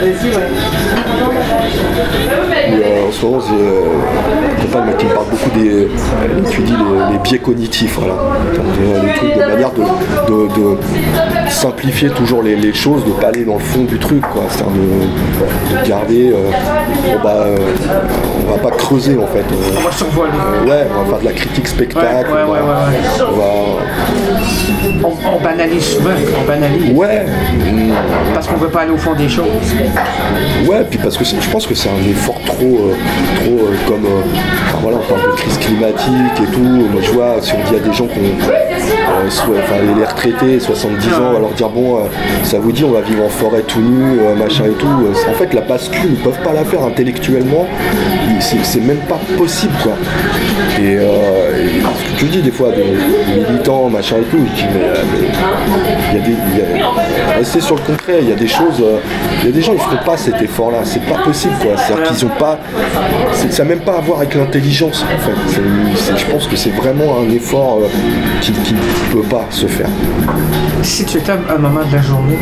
Et, euh, en ce moment, j'ai euh, compagne moi, qui me parle beaucoup des. Elle étudie les, les biais cognitifs, voilà. Donc, euh, les trucs de manière de, de, de simplifier toujours les, les choses, de ne pas aller dans le fond du truc, quoi. C'est-à-dire de, de garder. Euh, bon, bah, euh, on va pas creuser en fait. On, On va survoler. euh, ouais, on va faire de la critique spectacle. Ouais, ouais, on va- ouais, ouais, on va- On, on banalise souvent, on banalise. Ouais. mm, Parce qu'on veut pas aller au fond des choses. Ouais, puis parce que c'est- je pense que c'est un effort trop, euh, trop euh, comme, euh, enfin, voilà, on parle de crise climatique et tout. Moi, je vois, si on dit à des gens qu'on, euh, soit- enfin, les retraités, soixante-dix ans, on va leur dire bon, euh, ça vous dit, on va vivre en forêt tout nu, euh, machin et tout. Euh, En fait, la bascule, ils peuvent pas la faire intellectuellement. Ils- C'est, c'est même pas possible, quoi. Et, euh, et ce que tu dis des fois, des, des militants, machin et tout, je dis mais, euh, mais il y a des, il y a- restez sur le concret. Il y a des choses, euh, il y a des gens, ils feront pas cet effort-là. C'est pas possible, quoi. C'est-à-dire qu'ils ont pas, c'est, ça n'a même pas à voir avec l'intelligence, en fait. C'est, c'est- je pense que c'est vraiment un effort euh, qui, qui ne peut pas se faire. Si tu étais à un moment de la journée,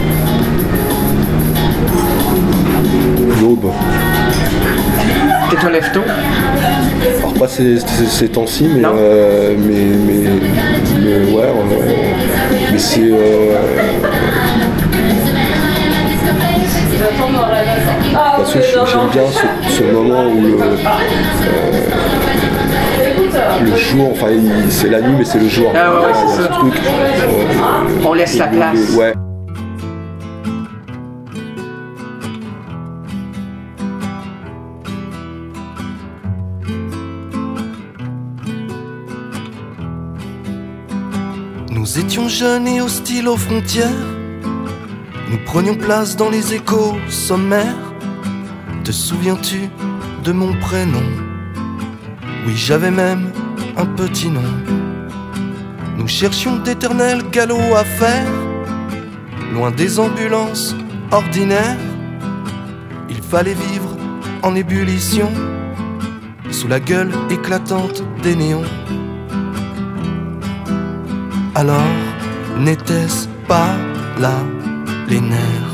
L'aube. tu te lèves tôt, Alors pas ces, ces, ces temps-ci, mais, Non. euh, mais, mais, mais ouais, euh, mais c'est euh, parce que j'aime bien ce, ce moment où le, euh, le jour, enfin il- c'est la nuit mais c'est le jour. Ah ouais, ouais, Voilà, c'est il y a ça. ce truc, euh, on laisse la le- place. le- ouais. Nous étions jeunes et hostiles aux frontières. Nous prenions place dans les échos sommaires. Te souviens-tu de mon prénom? Oui, j'avais même un petit nom. Nous cherchions d'éternels galops à faire, loin des ambulances ordinaires. Il fallait vivre en ébullition, sous la gueule éclatante des néons. Alors, n'était-ce pas là les nerfs?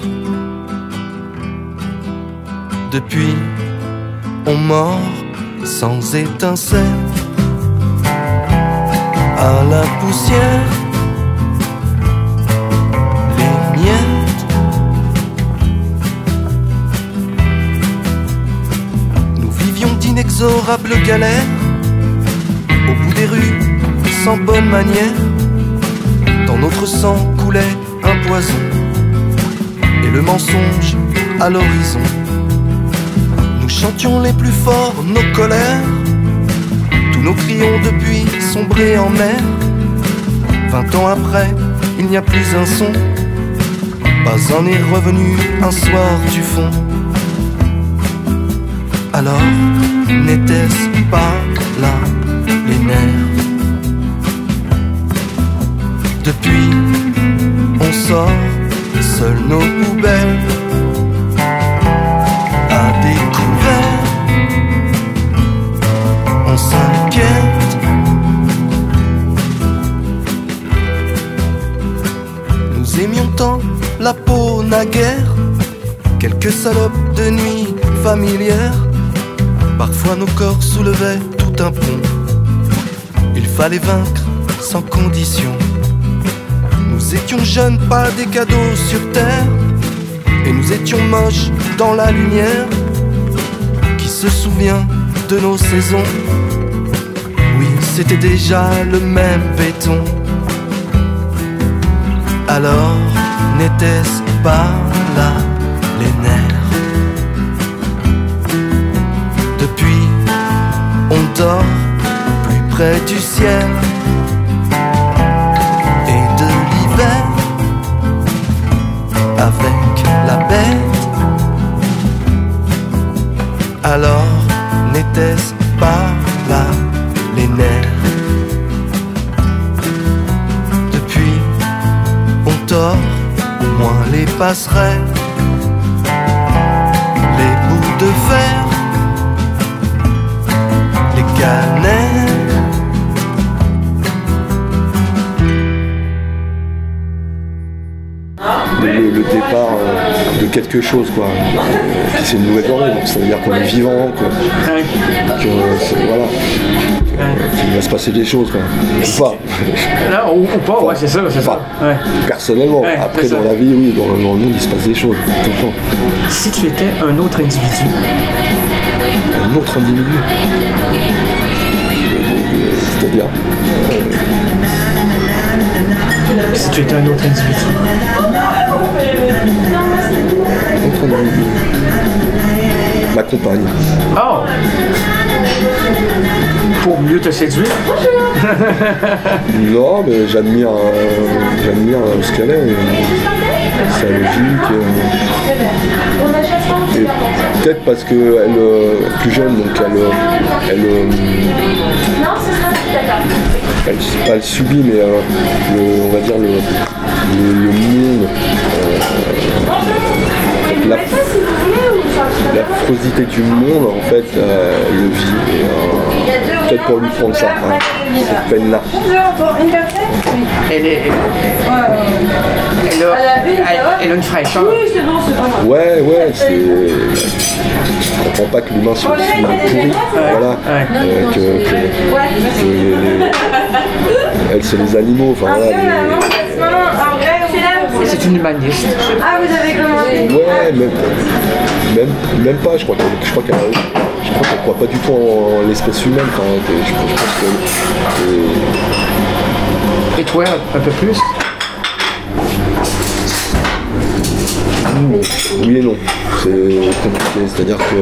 Depuis, on mord sans étincelle à la poussière, les miettes. Nous d'inexorables galères, au bout des rues, sans bonne manière, dans notre sang coulait un poison, et le mensonge à l'horizon. Nous chantions les plus forts nos colères, tous nos cris ont depuis sombré en mer. Vingt ans après, il n'y a plus un son, pas un n'est revenu un soir du fond. Alors, n'était-ce pas là les nerfs? Depuis, on sort seuls nos poubelles à découvert. On s'inquiète, nous aimions tant la peau naguère, quelques salopes de nuit familières. Parfois nos corps soulevaient tout un pont, il fallait vaincre sans condition. Nous étions jeunes, pas des cadeaux sur terre, et nous étions moches dans la lumière. Qui se souvient de nos saisons? Oui, c'était déjà le même béton. Alors, n'était-ce pas là les nerfs? Depuis, on dort plus près du ciel et de l'hiver avec la bête. Alors, n'était-ce pas là les nerfs? Depuis, on dort moins les passerelles, les bouts de fer, les canets. Le, le départ euh, de quelque chose, quoi. Euh, c'est une nouvelle journée, donc ça veut dire qu'on est vivant, que, que c'est- voilà, Euh, qu'il va se passer des choses, quoi. Ou pas. Non, ou, ou pas, ouais, c'est ça, c'est ça. Ouais. Personnellement, Ouais, après c'est dans ça. la vie, oui, dans, dans le monde, il se passe des choses tout le temps. Si tu étais un autre individu, Un autre individu. C'est-à-dire. si tu étais un autre individu, Un autre individu. Ma compagne. oh! Pour mieux te séduire? Non, mais j'admire, euh, j'admire euh, ce qu'elle est, euh, sa logique. euh, et peut-être parce qu'elle est plus jeune, donc elle, euh, elle, euh, elle, pas elle subit, mais euh, le, on va dire le, le, le monde, euh, la, l'affrosité du monde, en fait, euh, elle le vit. Et, euh, peut-être pour lui prendre ça, hein, cette peine-là. Elle est. Elle, elle a, elle, elle a une fraîcheur. Ouais, ouais, c'est. Je comprends pas que l'humain soit aussi pourri. Voilà. Ouais. Euh, que, que- que les- elle, c'est les animaux. Enfin, voilà, les- C'est une humaniste. Ah, vous avez commencé? Ouais, même, même, même pas. Je crois qu'elle, je crois qu'elle, je crois qu'elle croit pas du tout en, en l'espèce humaine. Enfin, que- je, pense- je pense que. que- Et toi, un peu plus? Oui et non. C'est compliqué. C'est-à-dire que.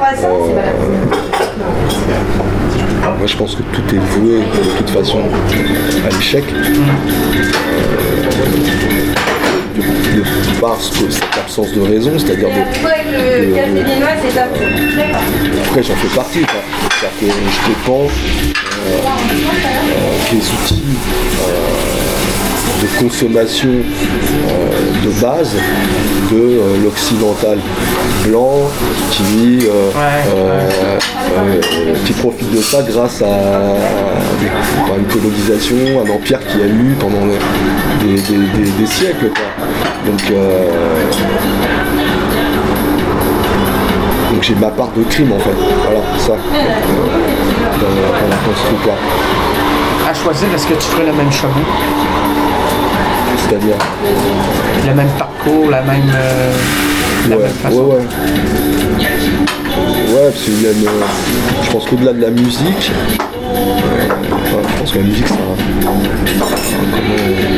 Moi, je pense que tout est voué de toute façon à l'échec. Euh, de, de par ce que- cette absence de raison, c'est-à-dire de, Le café viennois, c'est top. après j'en fais partie, quoi. C'est-à-dire que je dépends euh, euh, des outils euh, de consommation euh, de base de euh, l'occidental blanc qui, euh, euh, euh, qui profite de ça grâce à, à une colonisation, un empire qui a eu pendant le- des, des- des- des siècles, quoi. Donc, euh, donc j'ai ma part de crime, en fait. Voilà, ça. euh, dans, dans, dans ce truc-là. À choisir, est-ce que tu ferais le même chemin? C'est-à-dire. Le même parcours, la même. euh, la Ouais, même façon? ouais, ouais. ouais, parce qu'il y a une, je pense qu'au-delà de la musique, euh, ouais, je pense que la musique, ça, ça comment,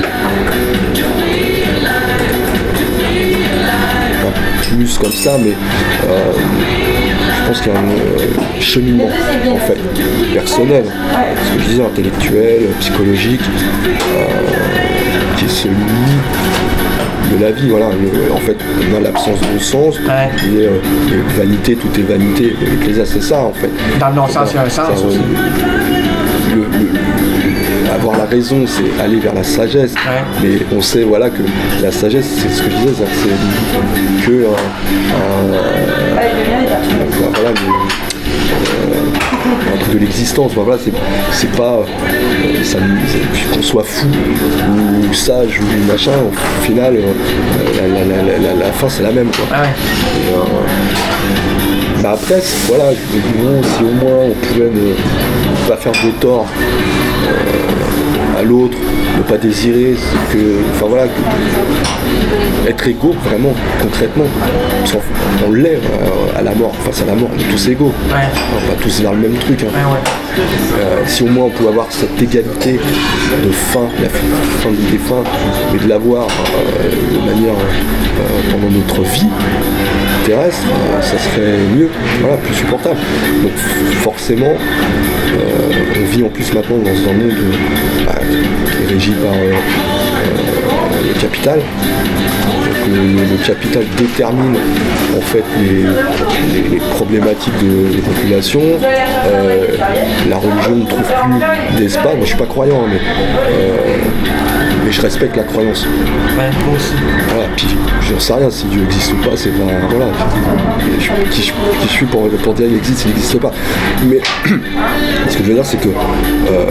pas plus comme ça, mais euh, je pense qu'il y a un euh, cheminement en fait personnel, ce que je disais, intellectuel, psychologique, euh, qui est celui de la vie. Voilà, le, en fait, on a l'absence de sens, ouais. et, euh, et vanité, tout est vanité. L'Ecclésia, c'est ça en fait. Dans le non-sens, il y a un sens ça, aussi. Le, le, avoir la raison, c'est aller vers la sagesse. Ouais. Mais on sait, voilà, que la sagesse, c'est ce que je disais, c'est que un, un, un, voilà, le, euh, un truc de l'existence. Voilà, c'est, c'est pas euh, ça, c'est, qu'on soit fou ou sage ou machin. Au final, euh, la, la, la, la, la fin, c'est la même, quoi. Ah ouais. Et, euh, bah après, voilà, je me dis, bon, si au moins on pouvait ne pas faire de tort euh, à l'autre, ne pas désirer, que, enfin voilà, que, être égaux vraiment, concrètement, parce qu'on on l'est euh, à la mort, face à la mort, on est tous égaux, ouais. On va tous vers le même truc. Hein. Ouais, ouais. Euh, si au moins on pouvait avoir cette égalité de fin, la fin des fins, mais de l'avoir euh, de manière euh, pendant notre vie terrestre, euh, ça serait mieux, voilà, plus supportable. Donc forcément, euh, on vit en plus maintenant dans un monde euh, bah, qui est régi par euh, euh, le capital. Donc, le, le capital détermine en fait les, les, les problématiques de, des populations. Euh, la religion ne trouve plus d'espace. Moi je suis pas croyant, mais euh, mais je respecte la croyance. Ouais, moi aussi. Voilà, puis je ne sais rien si Dieu existe ou pas, c'est pas. Voilà. Je, qui, qui je suis pour, pour dire qu'il existe, s'il n'existe pas. Mais ce que je veux dire, c'est que euh,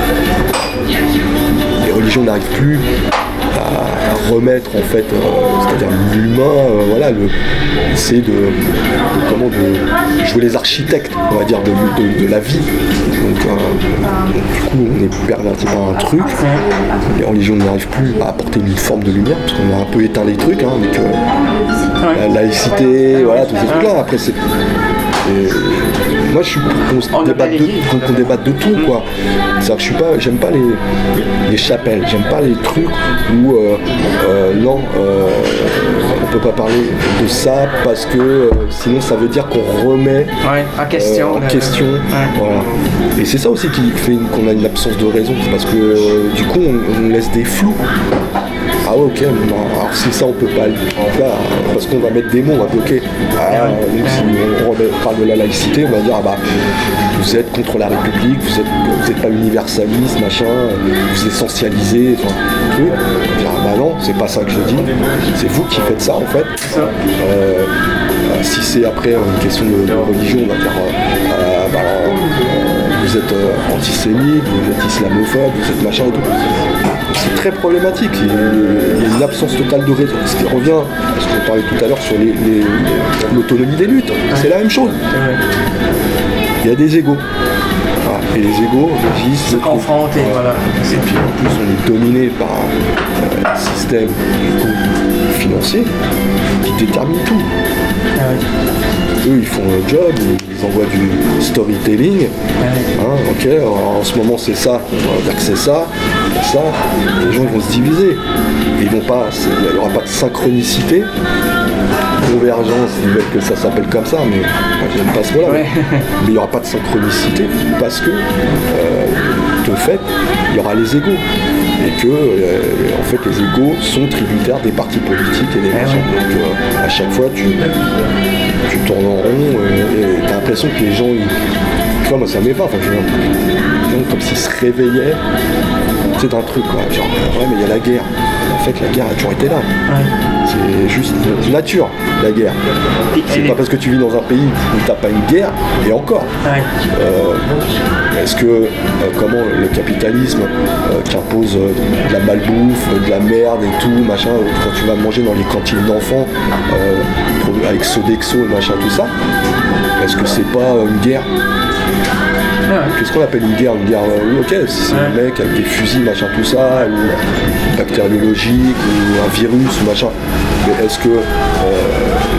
les religions n'arrivent plus à, à remettre en fait, euh, c'est-à-dire l'humain, euh, voilà, le, essayer de, de, de, comment, de jouer les architectes, on va dire, de, de, de la vie. Donc, euh, donc du coup, on est perverti par un truc. Les religions n'arrivent plus à apporter une forme de lumière, parce qu'on a un peu éteint les trucs, hein, avec euh, la laïcité, voilà, tous ces trucs-là. Après, c'est. Et moi je suis pour qu'on débatte de, qu'on, qu'on débatte de tout, quoi. C'est-à-dire que je suis pas, j'aime pas les, les chapelles, j'aime pas les trucs où euh, euh, non euh, on peut pas parler de ça parce que euh, sinon ça veut dire qu'on remet ouais, en question, euh, en question ouais. Voilà. Et c'est ça aussi qui fait une, qu'on a une absence de raison, parce que euh, du coup on, on laisse des flous. Ah ouais, ok, non, alors si ça on peut pas, là, parce qu'on va mettre des mots, on va bloquer. Ah, donc, si on parle de la laïcité, on va dire ah bah vous êtes contre la République, vous êtes, vous êtes pas universaliste, machin, vous essentialisez, enfin, tout. On va dire ah bah non, c'est pas ça que je dis, c'est vous qui faites ça en fait. Euh, si c'est après une question de, de religion, on va dire euh, bah, euh, vous êtes euh, antisémite, vous êtes islamophobe, vous êtes machin et tout. C'est très problématique, il y a une absence totale de raison. Ce qui revient, parce qu'on parlait tout à l'heure sur les, les, l'autonomie des luttes, c'est la même chose. Il y a des égos. Voilà. Et les égos régissent. Se confrontent et voilà. Et puis en plus on est dominé par euh, un système du coup, financier qui détermine tout. Ah oui. Eux ils font le job, ils envoient du storytelling. Hein, ok, alors, en ce moment c'est ça, on va dire que c'est ça, ça, les gens ils vont se diviser. Et ils vont pas, il n'y aura pas de synchronicité, convergence, ils veulent que ça s'appelle comme ça, mais moi j'aime pas ce mot-là. Ouais. Mais il n'y aura pas de synchronicité parce que euh, de fait, il y aura les égos. Et que euh, en fait les égos sont tributaires des partis politiques et des machins. Donc euh, à chaque fois tu, tu tournes en rond euh, et t'as l'impression que les gens ils... Tu vois, moi ça m'éva, enfin je veux dire, comme s'ils se réveillaient, c'est d'un truc quoi, genre ouais mais il y a la guerre. En fait la guerre a toujours été là. Ouais. C'est juste nature, la guerre. C'est pas parce que tu vis dans un pays où t'as pas une guerre, et encore. Ouais. Euh, est-ce que, euh, comment le capitalisme euh, qui impose euh, de la malbouffe, de la merde et tout, machin, quand tu vas manger dans les cantines d'enfants, euh, avec Sodexo et machin, tout ça, est-ce que c'est pas une guerre ? Ouais. Qu'est-ce qu'on appelle une guerre ? Une guerre, oui, ok, si c'est ouais. un mec avec des fusils, machin, tout ça, ou bactériologique, ou un virus, ou machin. Mais est-ce que euh,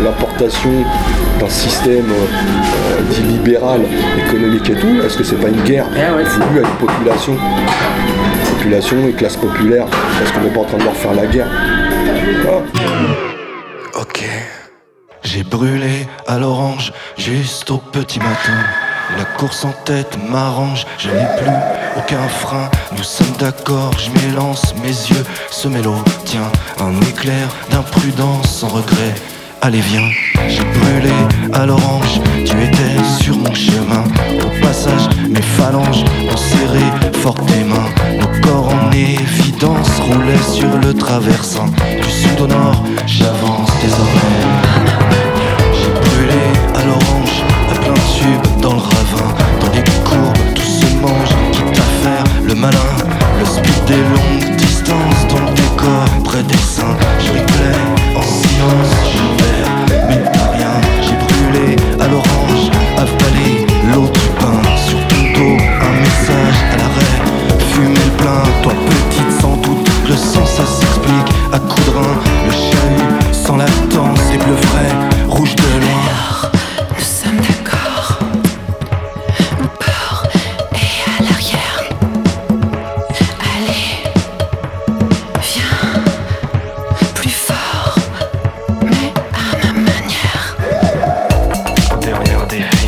l'importation d'un système euh, dit libéral, économique et tout, est-ce que c'est pas une guerre ah ouais. voulue à une population population et classe populaire? Est-ce qu'on n'est pas en train de leur faire la guerre? Voilà. Ok, j'ai brûlé à l'orange juste au petit matin. La course en tête m'arrange, je n'ai plus aucun frein. Nous sommes d'accord, je m'élance, mes yeux se mêlent au tien. Un éclair d'imprudence sans regret. Allez viens, j'ai brûlé à l'orange, tu étais sur mon chemin. Au passage, mes phalanges ont serré fort tes mains. Nos corps en évidence roulaient sur le traversin. Du sud au nord, j'avance désormais. J'ai brûlé à l'orange, à plein tube dans le ravin. Dans les courbes, tout se mange, quitte à faire le malin. Le speed des longues distances dans le décor, près des seins. Je replay en silence, je perds, mais pas rien. J'ai brûlé à l'orange, avalé l'eau du pain. Sur ton dos, un message à l'arrêt, fumer le plein. Toi petite sans doute, le sang ça s'explique. À coups de rein, le chahut sans latence. Les bleus frais, rouges de loin. Alors, nous sommes d'accord. Au bord et à l'arrière. Allez, viens, plus fort, mais à ma manière. Dernier défi,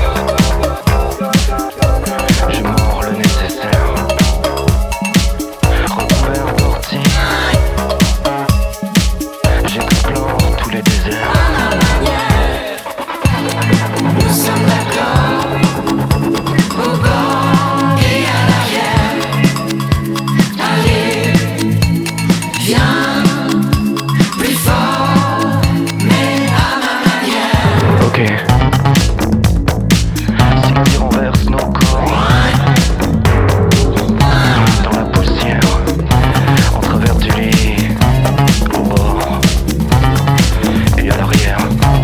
je mords le nécessaire. Recouvert d'ortie, j'explore tous les déserts. Nous sommes d'accord. Au bord et à l'arrière. Allez, viens, plus fort, mais à ma manière. Ok. Si qui renverse nos corps dans la poussière, en travers du lit, au bord et à l'arrière.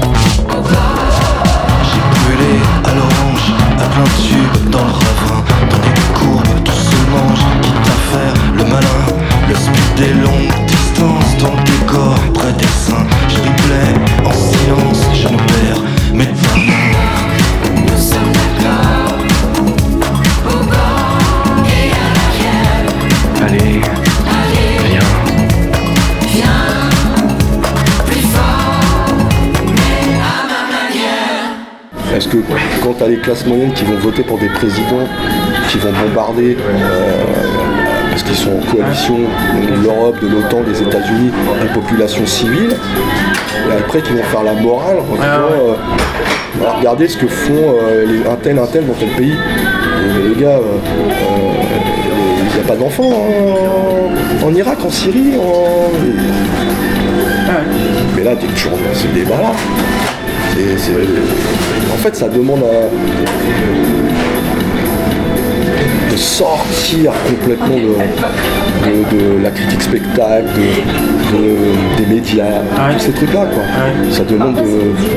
J'ai brûlé à l'orange, à plein tube dans le ravin. Dans des courbes, tout se mange, quitte à faire le malin. Le speed des longues distances dans le décor, près des seins. Je replay en silence, je nous perds, mais pas rien. Nous sommes d'accord. Au bord et à l'arrière. Allez, Allez, viens. viens, plus fort, mais à ma manière. Est-ce que quand tu as les classes moyennes qui vont voter pour des présidents qui vont bombarder euh, parce qu'ils sont en coalition, donc l'Europe, de l'OTAN, les États-Unis, les populations civiles, et après qui vont faire la morale en disant euh, alors, regardez ce que font euh, les, un tel, un tel dans tel pays. Et, les gars, il n'y a pas d'enfants en, en Irak, en Syrie, en... mais là, t'es toujours dans ce débat-là. C'est, c'est... En fait, ça demande à... de sortir complètement de, de, de la critique spectacle, de, de, des médias, Ouais. tous ces trucs-là, quoi. Ouais. Ça demande de,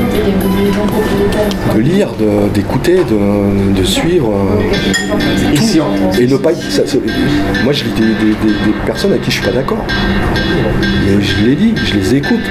de lire, de, d'écouter, de, de suivre. euh, Et si on- Et ne pas... ça- ça- moi, je lis des, des, des, des personnes avec qui je suis pas d'accord. Mais je les lis, je les écoute.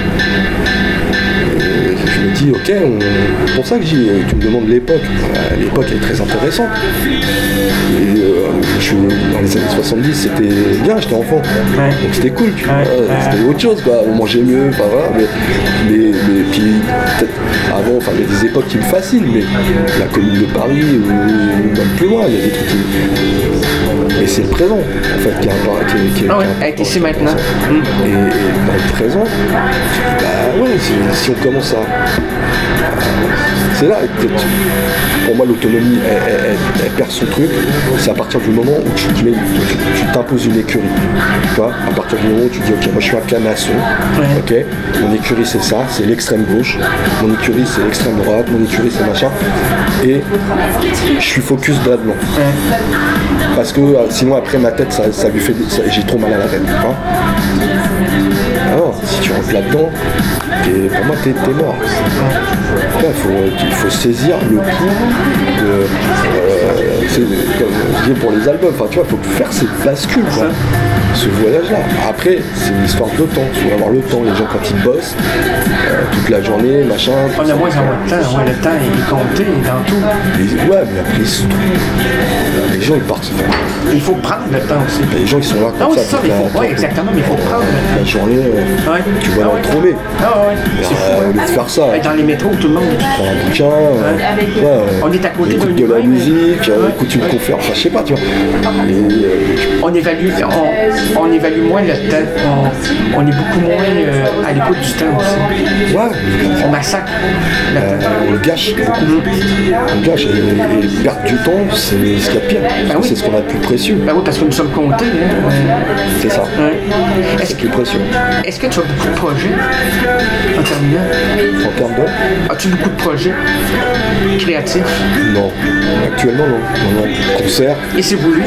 Et je me dis, ok, on... c'est pour ça que je dis, tu me demandes l'époque. Euh, L'époque elle est très intéressante. Et, euh, je suis dans les années soixante-dix, c'était bien, j'étais enfant. Ouais. Donc c'était cool, tu vois. Ouais, ouais. C'était autre chose, quoi. On mangeait mieux, enfin voilà. Mais, mais, mais puis, peut-être avant, enfin, il y a des époques qui me fascinent, mais la Commune de Paris, ou même plus loin, il y a des trucs qui... Mais c'est le présent, en fait, qui est important. Qui est, qui est, Ah ouais, qui est être ici important, maintenant. ça. Mm. Et, et dans le présent, bah ouais, c'est- si on commence à... C'est là, peut-être, pour moi, l'autonomie, elle, elle- elle- elle perd son truc. C'est à partir du moment où tu te mets- tu- tu t'imposes une écurie. Tu vois, à partir du moment où tu dis, ok, moi je suis un canasson, ok, mon écurie c'est ça, c'est l'extrême gauche, mon écurie c'est l'extrême droite, mon écurie c'est machin, et je suis focus là-dedans. Parce que euh, sinon après ma tête, ça, ça lui fait, ça- j'ai trop mal à la tête. Hein. Alors, tu rentres là-dedans, t'es- pour moi, t'es, t'es mort. Il faut, il faut saisir le pouls de. Euh, c'est, comme je dis pour les albums, enfin, tu vois, il faut faire cette bascule, quoi. Ce voyage-là. Après, c'est une histoire de temps. Il faut avoir le temps. Les gens, quand ils bossent, euh, toute la journée, machin. On a moins en moins de temps. Ouais, le temps est compté dans tout. Les- ouais, mais après, c'est tout. Les gens, ils partent. Enfin, Il faut prendre le temps aussi. les gens, ils sont là comme Non, ça. c'est ça, toute il la- faut, ouais, exactement, mais il faut prendre le temps. La journée, euh, Ouais. tu vois Ah dans ouais. le trôner. Ah ouais, c'est fou. Euh, au lieu de faire ça, Dans les métros, tout le monde. prends un bouquin, euh, ouais, euh, On est à côté écoute d'un de la humain, musique, mais- euh, Ouais. écoute une conférence, enfin, je sais pas, tu vois. Et, euh, On évalue, on, on évalue moins le temps. On, on est beaucoup moins euh, à l'écoute du temps aussi. ouais, On massacre le euh, temps. on le gâche beaucoup. On le gâche et, et perdre du temps, c'est ce qu'il y a de pire. Parce que oui. c'est ce qu'on a de plus précieux. Ben oui, parce que nous sommes comptés. Hein. C'est ça. Ouais. C'est Est-ce le plus précieux. est-ce que tu as beaucoup de projets en terminant? En termes de. As-tu beaucoup de projets créatifs? Non. Actuellement, non. Non, non. Concert. Et c'est voulu?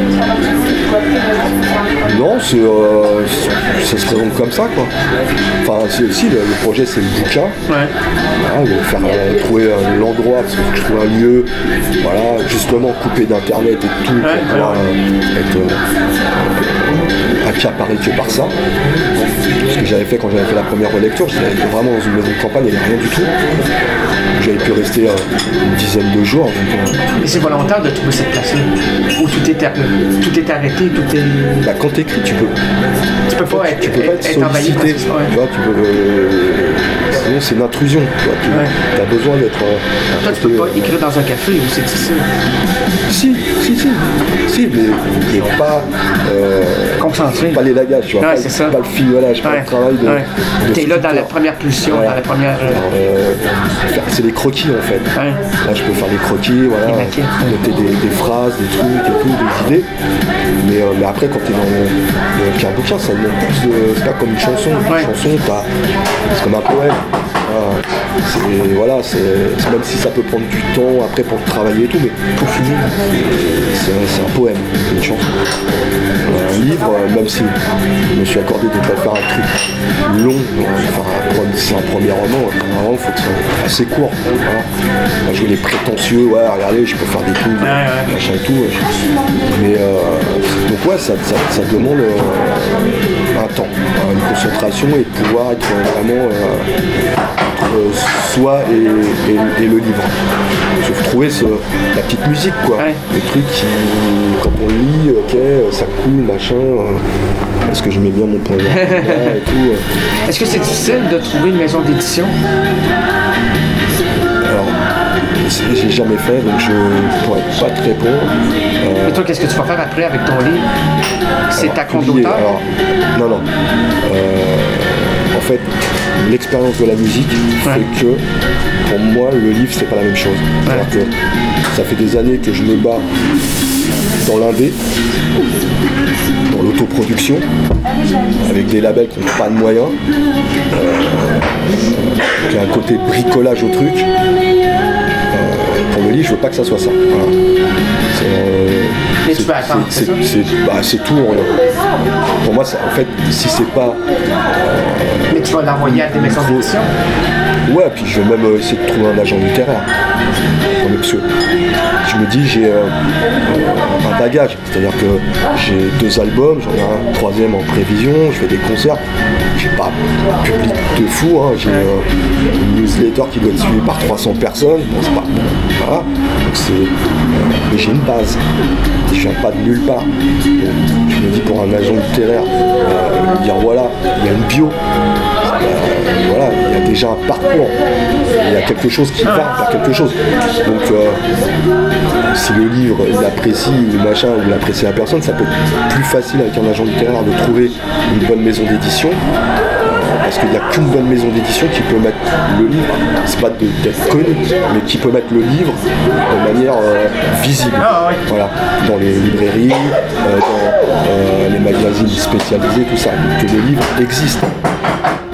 Non, c'est, euh, ça se présente comme ça, quoi. Enfin, c'est aussi, le, le projet, c'est le bouquin. Ouais. Voilà, de faire, euh, trouver euh, l'endroit, parce qu'il faut que je trouve un lieu, voilà, justement coupé d'internet et tout, Ouais, pour pouvoir euh, être euh, accaparé que par ça. Ce que j'avais fait quand j'avais fait la première relecture, j'étais vraiment dans une maison de campagne, il n'y avait rien du tout. J'avais pu rester euh, une dizaine de jours. Donc, euh, Et c'est volontaire de trouver cette place-là où tout est, ar- tout est arrêté, tout est. bah, quand t'écris, tu peux. Tu peux pas être, Tu peux pas être être envahi par sollicité. ça. Ouais. Tu vois, tu peux. euh, sinon, c'est une intrusion. Tu vois, tu Ouais. as besoin d'être. euh, Toi, tu peux pas écrire dans un café où c'est difficile. Si, si, si, si, mais, mais pas, euh, Concentré. pas les lagages, tu vois, Ouais, pas, c'est ça. pas le filolage, pas Ouais. le travail de. Ouais. de T'es là dans la sculpteur. première pulsion, Voilà. dans la première. euh, Euh, faire- c'est les croquis en fait. Ouais. Là, je peux faire des croquis, voilà, Des maquettes. noter des, des phrases, des trucs et tout, des idées. Mais, euh, mais après, quand t'es dans le, le qu'un bouquin, ça demande plus de. C'est pas comme une chanson. Ouais. Une chanson, t'as- c'est comme un poème. Voilà, c'est, voilà, c'est, c'est même si ça peut prendre du temps après pour le travailler et tout, mais pour finir, c'est, c'est un poème, c'est une chanson. Un livre, euh, même si je me suis accordé de ne pas faire un truc long, euh, faire un, pre- c'est un premier roman, vraiment, il faut que ce soit assez court. Voilà. Moi, je veux les prétentieux, ouais, regardez, je peux faire des trucs, Ouais, ouais. machin et tout. ouais, je- Mais euh, donc ouais, ça, ça, ça demande euh, un temps, hein, une concentration et de pouvoir être vraiment euh, entre soi et, et- et le livre. Sauf trouver ce, la petite musique, quoi. Ouais. Le truc qui, quand on lit, ok, ça coule, machin. euh, Est-ce que je mets bien mon point et tout. euh. Est-ce que c'est difficile de trouver une maison d'édition? Alors, c'est- j'ai jamais fait, donc je pourrais pas te répondre. Euh, Et toi, qu'est-ce que tu vas faire après avec ton livre? C'est alors, ta compte publier, d'auteur? alors, non, non. Euh, en fait, l'expérience de la musique fait que, pour moi, le livre, c'est pas la même chose. C'est-à-dire que ça fait des années que je me bats dans l'indé, dans l'autoproduction, avec des labels qui n'ont pas de moyens, euh, qui a un côté bricolage au truc. Euh, pour le livre, je veux pas que ça soit ça. Voilà. C'est, euh, Mais tu c'est- peux attendre, c'est- c'est ça? c'est- c'est- bah, c'est tout ou rien. Pour moi, ça- en fait, si c'est pas. Mais tu vas l'envoyer à des maisons d'édition? Ouais, puis je vais même euh, essayer de trouver un agent littéraire. Non, mais parce que je me dis, j'ai euh, un bagage. C'est-à-dire que j'ai deux albums, j'en ai un troisième en prévision, je fais des concerts. J'ai pas un public de fou, hein. J'ai euh, une newsletter qui doit être suivie par trois cents personnes. Bon, c'est pas. Voilà. Donc c'est, euh, mais j'ai une base. Je viens pas de nulle part. Donc, je me dis pour un agent littéraire, euh, lui dire voilà, il y a une bio. Euh, voilà, il y a déjà un parcours, il y a quelque chose qui va vers quelque chose. Donc euh, si le livre il apprécie ou machin ou il apprécie la personne, ça peut être plus facile avec un agent littéraire de trouver une bonne maison d'édition. Euh, Parce qu'il n'y a qu'une bonne maison d'édition qui peut mettre le livre, c'est pas de- d'être connu, mais qui peut mettre le livre de manière euh, visible. Voilà, dans les librairies, euh, dans euh, les magazines spécialisés, tout ça, que le livre existe.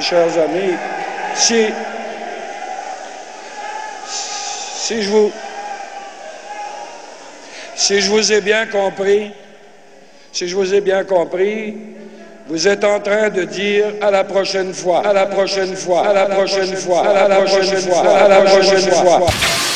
chers amis, si, si je vous, si je vous ai bien compris, si je vous ai bien compris, vous êtes en train de dire à la prochaine fois, à la prochaine fois, à la prochaine fois, à la prochaine fois, à la prochaine fois.